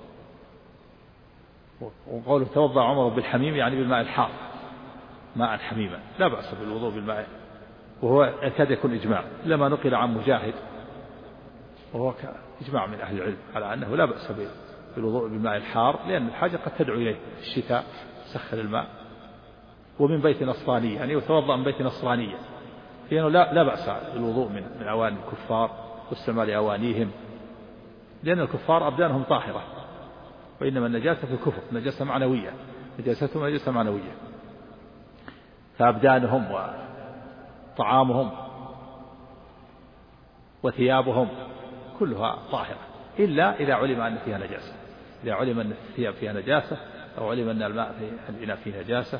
وقوله توضأ عمر بالحميم يعني بالماء الحار، ماء حميما. لا بأس بالوضوء بالماء، وهو يكاد يكون إجماع لما نقل عن مجاهد، وهو إجماع من أهل العلم على أنه لا بأس بالوضوء بالماء الحار، لأن الحاجة قد تدعو إليه في الشتاء سخن الماء. ومن بيت نصرانية يعني يتوضأ من بيت نصرانية، لأنه لا بأس بالوضوء من أواني الكفار واستعمال أوانيهم، لأن الكفار أبدانهم طاهرة، وإنما النجاسة في الكفر نجاسة معنوية، نجاستهم نجاسة معنوية، فأبدانهم وطعامهم وثيابهم كلها طاهرة، إلا إذا علم أن فيها نجاسة، إذا علم أن الثياب فيها نجاسة أو علم أن الماء في الإناء فيه نجاسة.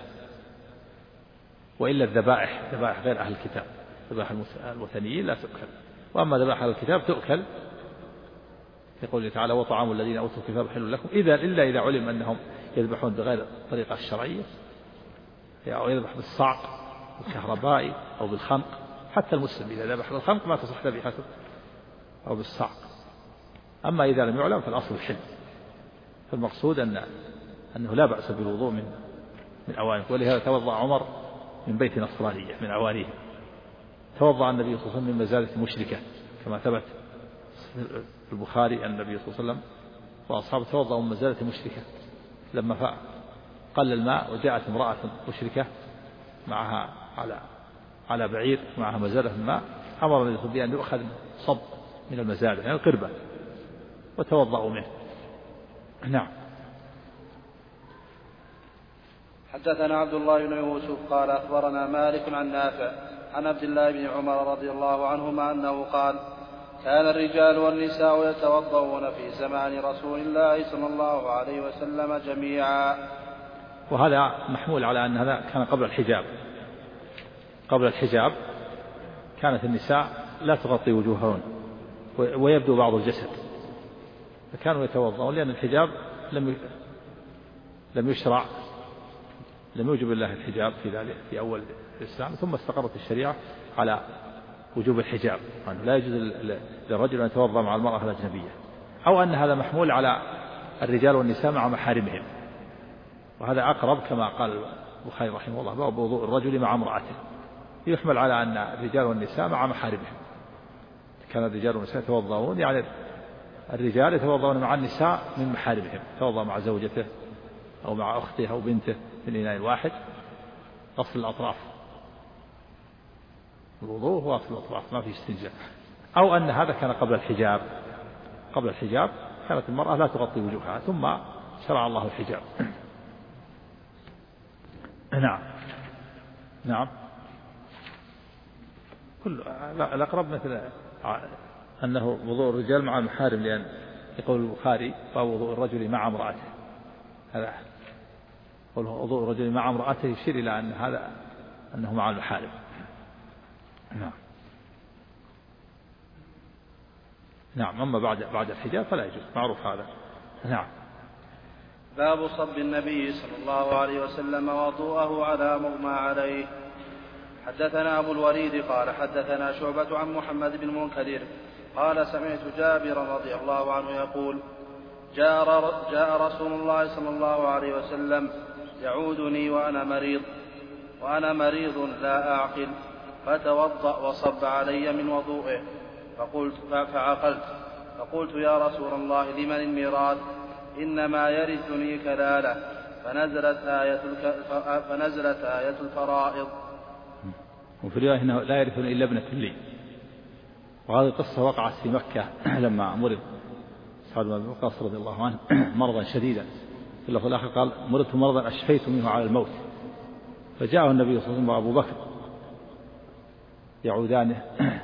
وإلا الذبائح، ذبائح غير أهل الكتاب، ذبائح الوثنيين لا تؤكل، وأما ذبائح أهل الكتاب تؤكل، يقول تعالى وطعام الذين أوتوا الكتاب حل لكم، إلا إذا علم أنهم يذبحون بغير الطريقة الشرعية، أو يذبح بالصعق الكهربائي أو بالخنق. حتى المسلم إذا ذبح بالخنق ما تصح ذبيحته، أو بالصعق. أما إذا لم يعلم فالأصل الحل. فالمقصود أنه لا بأس بالوضوء من أوانيه. ولهذا توضأ عمر من بيت نصرانية من أوانيه، توضأ النبي صلى الله عليه وسلم من مزادة مشركة، كما ثبت في البخاري أن النبي صلى الله عليه وسلم وأصحابه توضأوا من مزادة مشركة، لما قل الماء وجاءت امرأة مشركة معها على بعير معها مزادة من الماء، أمر النبي بأن يؤخذ صب من المزادة يعني القربة وتوضأوا منه. نعم.
حدثنا عبد الله بن يوسف قال أخبرنا مالك عن نافع عن عبد الله بن عمر رضي الله عنهما أنه قال كان الرجال والنساء يتوضؤون في زمان رسول الله صلى الله عليه وسلم جميعا.
وهذا محمول على أن هذا كان قبل الحجاب. قبل الحجاب كانت النساء لا تغطي وجوههن ويبدو بعض الجسد، فكانوا يتوضؤون، لأن الحجاب لم يشرع، لم يوجب الله الحجاب في ذلك في أول الإسلام، ثم استقرت الشريعة على وجوب الحجاب، يعني لا يجوز للرجل أن يتوضأ مع المرأة الأجنبية، أو أن هذا محمول على الرجال والنساء مع محارمهم، وهذا أقرب كما قال البخاري رحمه الله باب وضوء الرجل مع امرأته، يحمل على أن الرجال والنساء مع محارمهم. كان الرجال والنساء يتوضؤون، يعني الرجال يتوضؤون مع النساء من محارمهم، يتوضأ مع زوجته أو مع أخته أو بنته من إناء واحد، غسل الأطراف، الوضوء هو غسل الأطراف ما في استنجاء. أو أن هذا كان قبل الحجاب، قبل الحجاب كانت المرأة لا تغطي وجوهها، ثم شرع الله الحجاب. نعم. نعم. كل الأقرب مثل أنه وضوء الرجال مع المحارم، لأن يقول البخاري باب وضوء الرجل مع امرأته، هذا وضوء الرجل مع امرأته يشير إلى أن هذا أنه مع المحارم. نعم. نعم. أما بعد الحجاب فلا يجوز، معروف هذا. نعم.
باب صب النبي صلى الله عليه وسلم وضوءه على مغمى عليه. حدثنا أبو الوليد قال حدثنا شعبة عن محمد بن منكدر قال سمعت جابرا رضي الله عنه يقول جاء رسول الله صلى الله عليه وسلم يعودني وأنا مريض لا أعقل، فتوضأ وصب علي من وضوئه، فعقلت فقلت يا رسول الله لمن الميراث؟ إنما يرثني كلالة. فنزلت آية الفرائض.
وفي الرواية إنه لا يرثني إلا ابنة لي. وهذه القصة وقعت في مكة لما مرض سعد بن وقاص رضي الله عنه مرضا شديدا، في اللفظ الآخر قال مرضت مرضا أشفيت منه على الموت، فجاءه النبي صلى الله عليه وسلم وأبو بكر يعودانه،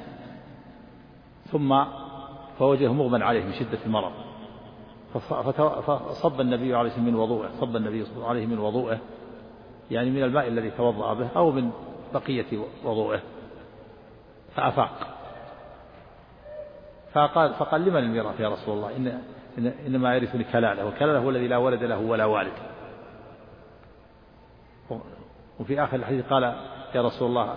ثم فوجده مغمى عليه من شدة المرض، فصب النبي عليه من وضوءه، صب النبي صلى الله عليه من وضوءه، يعني من الماء الذي توضأ به أو من بقية وضوءه، فأفاق، فقال لمن الميراث يا رسول الله؟ إنما يرثني كلالة، وكلالة هو الذي لا ولد له ولا والد. وفي آخر الحديث قال يا رسول الله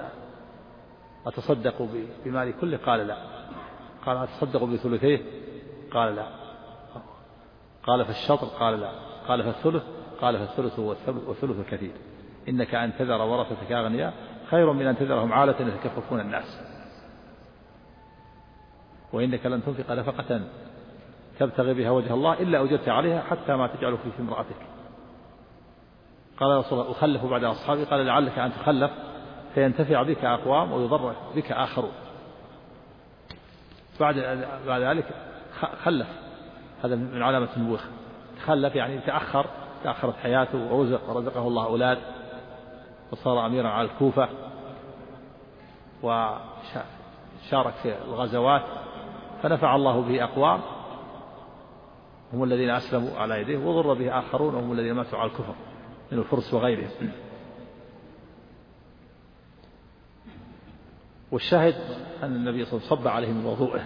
أتصدق بمالي كله؟ قال لا. قال أتصدق بثلثيه؟ قال لا. قال فالشطر؟ قال لا. قال فالثلث؟ قال فالثلث والثلث الكثير. إنك أن تذر ورثتك أغنياء خير من أن تذرهم عالة يتكففون الناس، وإنك لن تنفق نفقة تبتغي بها وجه الله إلا أجرت عليها حتى ما تجعل في امرأتك. قال رسول الله أخلف بعد أصحابي؟ قال لعلك أن تخلف فينتفع بك أقوام ويضر بك آخرون. بعد ذلك خلف. هذا من علامة النبوة. تخلف يعني تأخرت حياته ورزقه الله أولاد وصار أميرا على الكوفة وشارك في الغزوات فنفع الله به أقوام هم الذين أسلموا على يديه وضر به آخرون هم الذين ماتوا على الكفر من الفرس وغيرهم. والشاهد أن النبي صلى الله عليه وسلم صب عليهم من وضوءه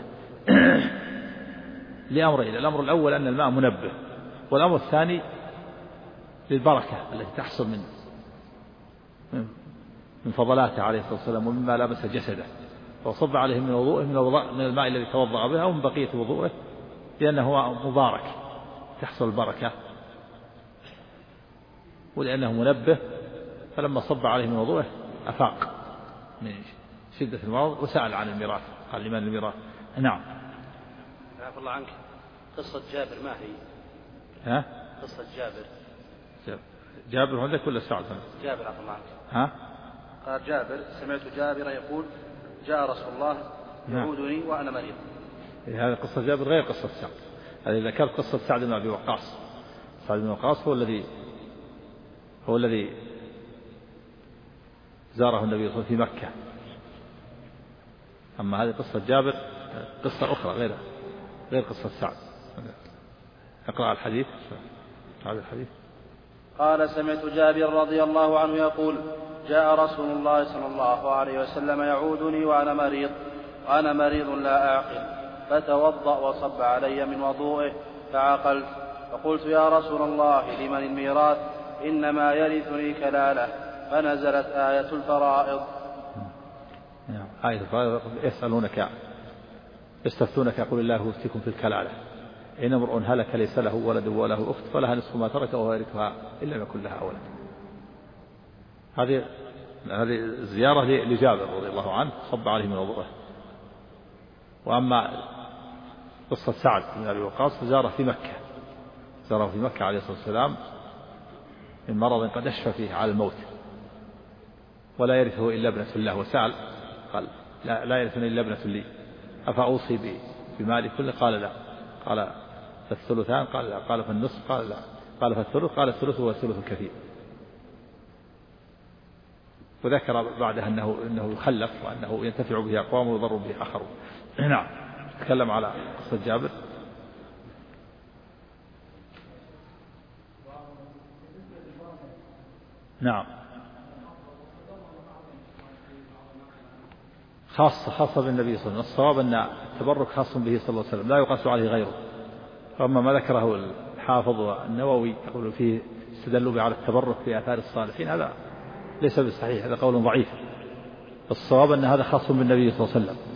لأمرين: الأمر الأول أن الماء منبه، والأمر الثاني للبركة التي تحصل من فضلاته عليه الصلاة والسلام ومما لبس جسده، وصب عليهم من وضوءه من الماء الذي توضأ به أو من بقية وضوءه لأنه مبارك تحصل البركة ولأنه منبه. فلما صب عليه من وضوءه أفاق من شدة المرض وسأل عن الميراث، قال لمن الميراث. نعم.
عفى الله عنك، قصة جابر ما هي؟
ها؟
قصة
جابر عندك ولا سعد؟
جابر عفى الله عنك.
ها؟
قال جابر: سمعت جابر يقول: جاء رسول الله يعودني وأنا مريض.
هذه قصة جابر غير قصة سعد. هذه ذكرت قصة سعد بن أبي وقاص. سعد بن وقاص هو الذي زاره النبي صلى الله عليه وسلم في مكة. أما هذه قصة جابر قصة أخرى غير قصة سعد. اقرأ الحديث. هذا الحديث.
قال: سمعت جابر رضي الله عنه يقول: جاء رسول الله صلى الله عليه وسلم يعودني وأنا مريض لا أعقل، فتوضأ وصب علي من وضوئه فعقلت، فقلت: يا رسول الله لمن الميراث؟ إنما يرثني كلالة. فنزلت آية الفرائض.
آية الفرائض. يستفتونك يقول الله يفتيكم في الكلالة إن امرؤ هلك ليس له ولد وله أخت فلها نصف ما ترك وهو يرثها إن لم يكن لها ولد. هذه زيارة لجابر رضي الله عنه صب عليه من وضوءه. وأما قصة سعد بن أبي وقاص فزاره في مكة عليه الصلاة والسلام من مرض قد أشفى فيه على الموت ولا يرثه إلا ابنة له، وسأل قال: لا يرثني إلا ابنة لي أفأوصي بمالي كله؟ قال: لا. قال: فالثلثان؟ قال: لا. قال: فالنصف؟ قال: لا. قال: فالثلث؟ قال: الثلث هو الثلث الكثير. وذكر بعدها أنه يخلف وأنه ينتفع به أقوام ويضر به آخرون. نعم. تكلم على قصة جابر. نعم. خاصة بالنبي صلى الله عليه وسلم. الصواب أن التبرك خاص به صلى الله عليه وسلم لا يقاس عليه غيره. وأما ما ذكره الحافظ والنووي يقول فيه استدلوا به على التبرك بآثار الصالحين، هذا ليس بالصحيح، هذا قول ضعيف. الصواب أن هذا خاص بالنبي صلى الله عليه وسلم.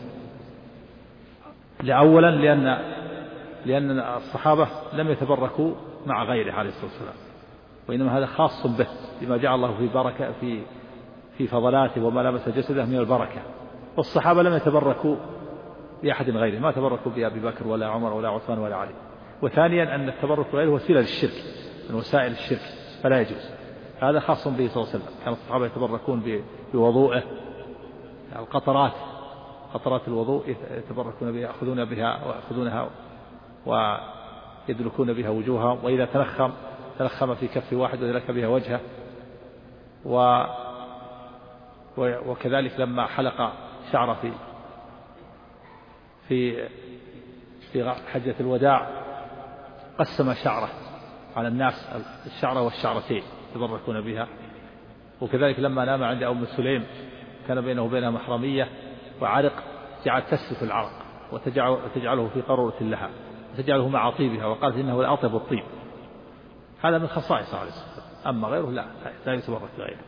أولا لأن الصحابة لم يتبركوا مع غيره عليه الصلاة والسلام، وإنما هذا خاص به بما جعل الله في بركة في فضلاته وما لبس جسده من البركة. والصحابة لم يتبركوا بأحد غيره، ما تبركوا بأبي بكر ولا عمر ولا عثمان ولا علي. وثانيا أن التبرك بغيره وسيلة للشرك من وسائل الشرك فلا يجوز. هذا خاص به صلى الله عليه وسلم. كان الصحابة يتبركون بوضوءه، قطرات الوضوء يتبركون بها، يأخذونها ويدلكون بها وجوههم، وإذا تنخم في كف واحد ودلك بها وجهه. وكذلك لما حلق شعره في حجة الوداع قسم شعره على الناس، الشعرة والشعرتين يتبركون بها. وكذلك لما نام عند أم سليم كان بينه وبينها محرمية وعرق، جعل تسلك العرق وتجعله في قارورة لها وتجعله مع طيبها، وقالت إنه لأطيب الطيب. هذا من خصائص عليه الصلاة والسلام. أما غيره لا يتبرك بغيره.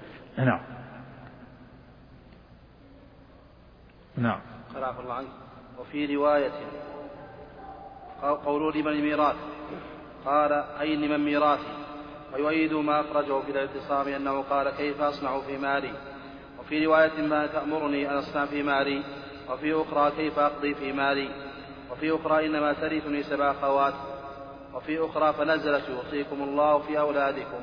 نعم.
خلاف الله عنك. وفي رواية قولوا لمن الميراث قال: أي لمن ميراثي؟ ويؤيد ما أخرجه في الاعتصام أنه قال: كيف أصنع في مالي؟ وفي رواية: ما تأمرني أن أصنع في مالي؟ وفي أخرى: كيف أقضي في مالي؟ وفي أخرى: إنما ترثني 7 أخوات. وفي أخرى: فنزلت يوصيكم الله في أولادكم.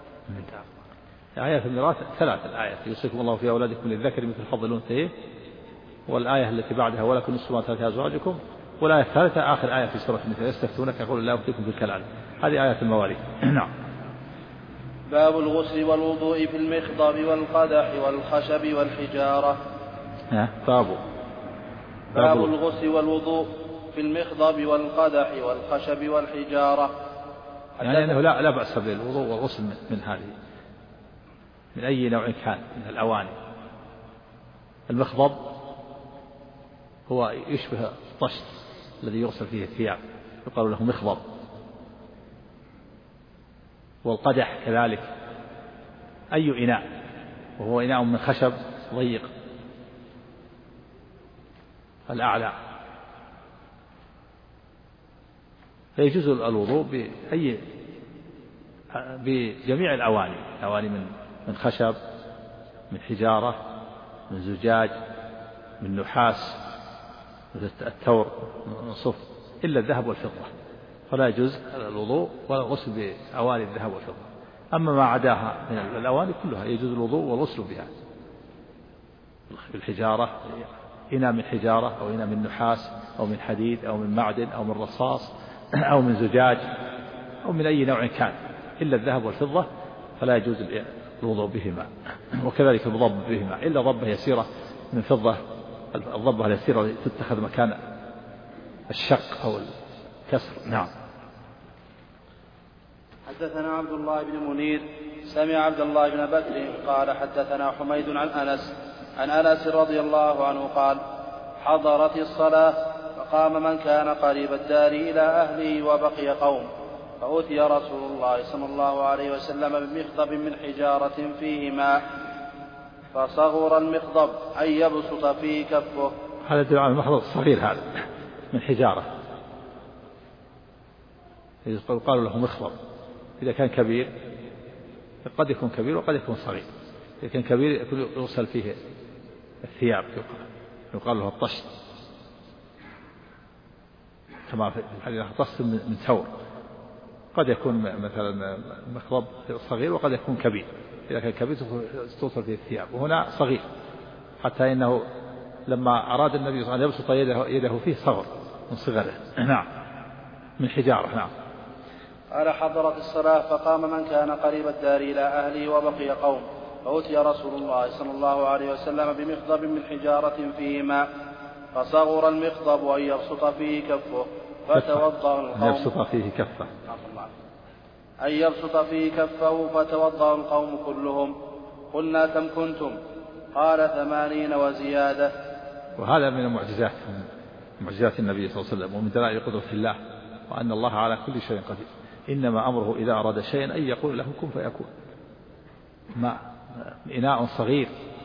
آيات الميراث 3 آيات: يوصيكم الله في أولادكم للذكر مثل حظ الأنثيين، والآية التي بعدها: ولكم نصف ما ترك أزواجكم، والآية الثالثة آخر آية في سورة النساء يستفتونك يقول الله يفتيكم في الكلام. هذه آيات المواريث. نعم.
باب الغسل والوضوء في المخضب والقدح والخشب والحجارة. باب الغسل والوضوء في المخضب والقدح والخشب والحجارة.
يعني أنه لا بأس بالوضوء والغسل من هذه، من أي نوع كان من الأواني. المخضب هو يشبه الطشت الذي يغسل فيه الثياب، يقال له مخضب. والقدح كذلك أي إناء، وهو إناء من خشب ضيق الأعلى. فيجوز الوضوء بجميع الأواني، أواني من خشب، من حجارة، من زجاج، من نحاس مثل التور، من صفر، إلا الذهب والفضة، فلا يجوز الوضوء ولا الغسل بأواني الذهب والفضة. أما ما عداها من الأواني كلها يجوز الوضوء والغسل بها. بالحجارة، إناء من حجارة أو إناء من نحاس أو من حديد أو من معدن أو من رصاص أو من زجاج أو من أي نوع كان، إلا الذهب والفضة فلا يجوز الوضوء بهما. وكذلك الضب بهما، إلا ضبة يسيرة من فضة، الضبة اليسيرة تتخذ مكان الشق أو الكسر. نعم.
حدثنا عبد الله بن منير سمع عبد الله بن بكر قال حدثنا حميد عن أنس رضي الله عنه قال حضرت الصلاة فقام من كان قريب الدار إلى أهله وبقي قوم، فأتي رسول الله صلى الله عليه وسلم بمخضب من حجارة فيه ماء، فصغر المخضب أن يبسط فيه كفه.
هذا يدل على المخضب الصغير هذا من حجارة، قالوا له مخضب. إذا كان كبير قد يكون كبير وقد يكون صغير. إذا كان كبير يغسل فيه الثياب، يقال له الطشت، كما في الحديث طشت من ثور. قد يكون مثلا مخضب صغير وقد يكون كبير. إذا كان كبير توصل فيه الثياب، وهنا صغير، حتى إنه لما أراد النبي صلى الله عليه وسلم أن يبسط يده فيه صغر من صغره. نعم. من حجارة. نعم.
قال حضرت الصلاة فقام من كان قريب الدار إلى أهله وبقي قوم، فأتي رسول الله صلى الله عليه وسلم بمخضب من حجارة فيه ماء، فصغر المخضب أن يبسط فيه كفه، فتوضأ القوم أن يبسط فيه كفه فتوضأ القوم كلهم. قلنا كم كنتم؟ قال 80 وزيادة.
وهذا من المعجزات، معجزات النبي صلى الله عليه وسلم، ومن دلائل قدرة الله، وأن الله على كل شيء قدير. إنما أمره إذا أراد شيئا أن يقول له كن فيكون. إناء صغير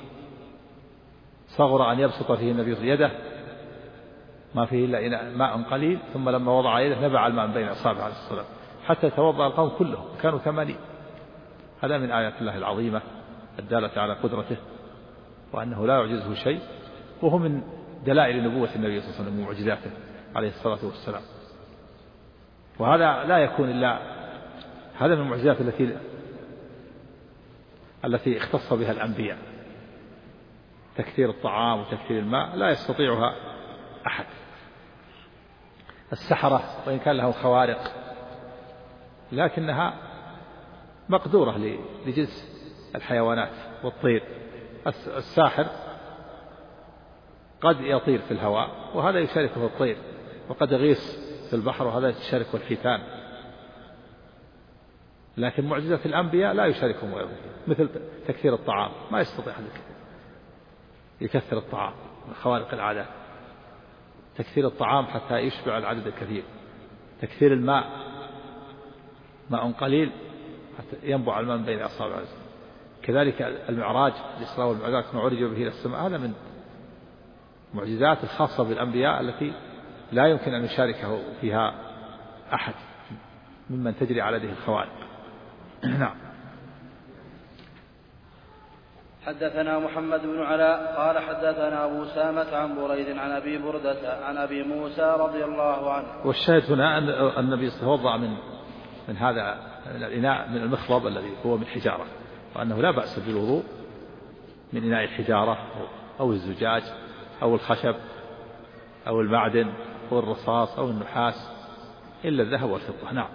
صغر أن يبسط فيه النبي يده، ما فيه إلا ماء قليل، ثم لما وضع يده نبع الماء بين أصابعه عليه الصلاة والسلام حتى توضأ القوم كلهم، كانوا 80. هذا من آيات الله العظيمة الدالة على قدرته وأنه لا يعجزه شيء، وهو من دلائل نبوة النبي صلى الله عليه وسلم ومعجزاته عليه الصلاة والسلام. وهذا لا يكون إلا هذا من المعجزات التي اختص بها الأنبياء. تكثير الطعام وتكثير الماء لا يستطيعها أحد. السحرة وإن كان له خوارق لكنها مقدورة لجنس الحيوانات والطير. الساحر قد يطير في الهواء وهذا يشاركه الطير، وقد يغيص في البحر وهذا يشاركه الحيتان. لكن معجزة الأنبياء لا يشاركهم غيرهم، مثل تكثير الطعام، ما يستطيع أحد يكثر الطعام من خوارق العادات. تكثير الطعام حتى يشبع العدد الكثير. تكثير الماء، ماء قليل حتى ينبع الماء بين أصابع. كذلك المعراج، الإسراء والمعراج ما عرج به إلى السماء، هذا من معجزات الخاصة بالأنبياء التي لا يمكن أن يشاركه فيها أحد ممن تجري على يده الخوارق. نعم.
حدثنا محمد بن علاء قال حدثنا أبو سامة عن بريد عن أبي بردة عن أبي موسى رضي الله عنه.
والشاهد هنا أن النبي توضأ من هذا الإناء من المخضب الذي هو من حجارة، وأنه لا بأس بالوضوء من إناء الحجارة أو الزجاج أو الخشب أو المعدن
والرصاص أو النحاس إلا الذهب والفضة. نعم.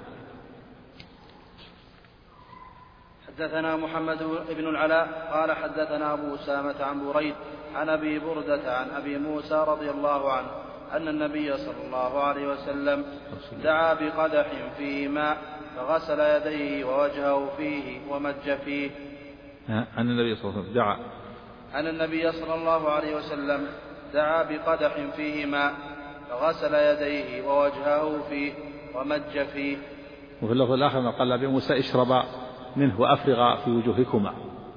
حدثنا محمد بن العلاء قال حدثنا أبو أسامة عن بريد عن أبي بردة عن أبي موسى رضي الله عنه أن النبي صلى الله عليه وسلم دعا بقدح فيه ماء فغسل يديه ووجهه فيه ومج فيه.
أن النبي صلى الله عليه وسلم دعا
أن النبي صلى الله عليه وسلم دعا بقدح فيه ماء فغسل يديه ووجهه فيه ومج فيه.
وفي اللفظ الآخر قال أبي موسى اشرب منه وأفرغ في وجوهكما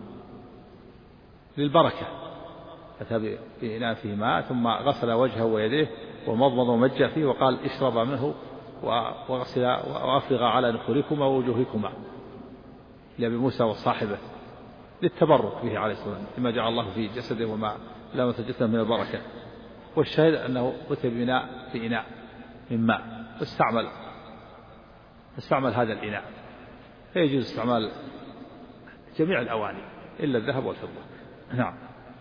للبركة، أتى بإناء فيه ماء ثم غسل وجهه ويديه ومضمض ومج فيه وقال اشرب منه وغسل وأفرغ على نخوركما ووجوهكما لأبي موسى وصاحبه للتبرك به عليه الصلاة والسلام لما جعل الله في جسده وما لم تجسد من البركة. والشاهد أنه أتي بإناء من ماء استعمل هذا الإناء، فيجوز استعمال جميع الأواني إلا الذهب والفضة. نعم.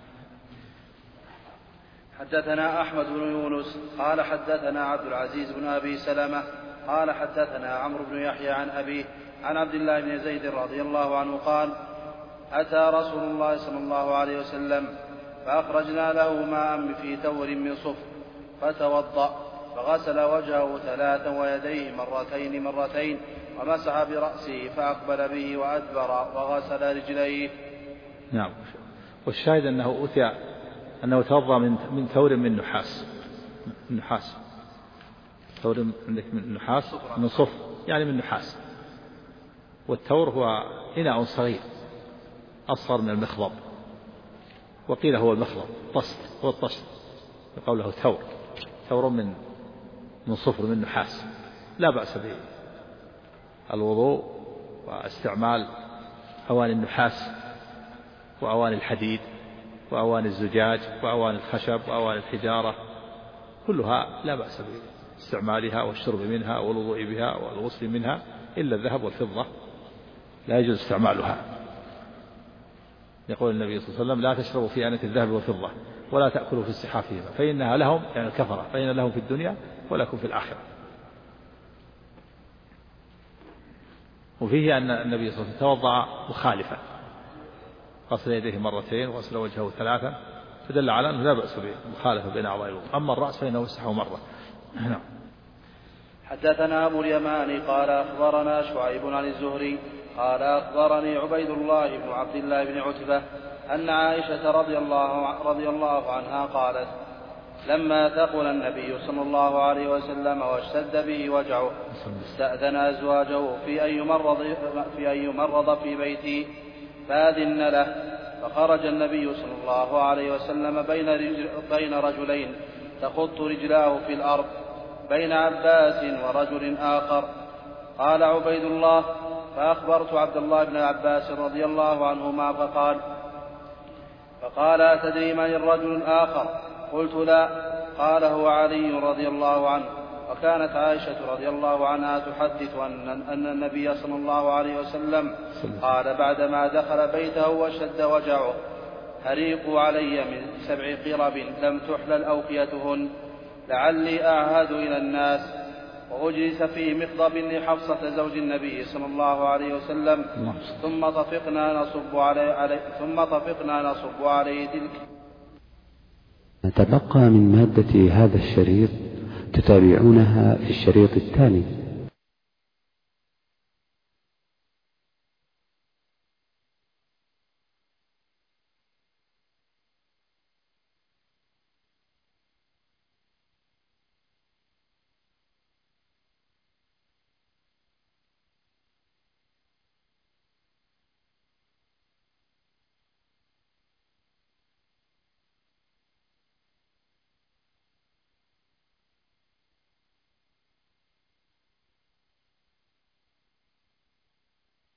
حدثنا أحمد بن يونس قال حدثنا عبد العزيز بن أبي سلمة قال حدثنا عمرو بن يحيى عن أبيه عن عبد الله بن زيد رضي الله عنه قال أتى رسول الله صلى الله عليه وسلم فأخرجنا له ماء في تور من صفر فتوضأ فغسل وجهه 3 ويديه مرتين ومسح برأسه فأقبل به وأدبر وغسل رجليه.
نعم. والشاهد أنه توضأ من ثور من نحاس ثور عندك من نحاس من صفر يعني من نحاس، والثور هو إناء صغير أصغر من المخضب، وقيل هو المخضب هو الطشت يقول له ثور من صفر من نحاس. لا بأس بالوضوء واستعمال أواني النحاس وأواني الحديد وأواني الزجاج وأواني الخشب وأواني الحجارة، كلها لا بأس باستعمالها والشرب منها والوضوء بها والغسل منها إلا الذهب والفضة لا يجوز استعمالها. يقول النبي صلى الله عليه وسلم لا تشربوا في آنية الذهب والفضة ولا تأكلوا في السحافهما فإنها لهم يعني الكفرة فإن لهم في الدنيا ولكم في الآخرة. وفيه أن النبي صلى الله عليه وسلم توضأ مخالفا، غسل يديه 2 مرتين وغسل وجهه 3، فدل على أنه لا بأس بالمخالفة بين أعضاء الوضوء. أما الرأس فإنه يمسحه مرة.
حدثنا أبو اليماني قال أخبرنا شعيب عن الزهري قال أخبرني عبيد الله بن عبد الله بن عتبة أن عائشة رضي الله عنها قالت لما ثقل النبي صلى الله عليه وسلم واشتد به وجعه استأذن أزواجه في أن يمرض في بيته فأذن له، فخرج النبي صلى الله عليه وسلم بين رجلين تخط رجلاه في الأرض بين عباس ورجل آخر. قال عبيد الله فأخبرت عبد الله بن عباس رضي الله عنهما فقال أتدري من الرجل الآخر؟ قلت لا. قال هو علي رضي الله عنه. وكانت عائشة رضي الله عنها تحدث أن النبي صلى الله عليه وسلم قال بعدما دخل بيته وشد وجعه هريقوا علي من 7 قرب لم تحلل أوقيتهن لعلي أعهد إلى الناس. وأجلس في مخضب لحفصة زوج النبي صلى الله عليه وسلم ثم طفقنا نصب عليه تلك.
تبقى من مادة هذا الشريط تتابعونها في الشريط التالي.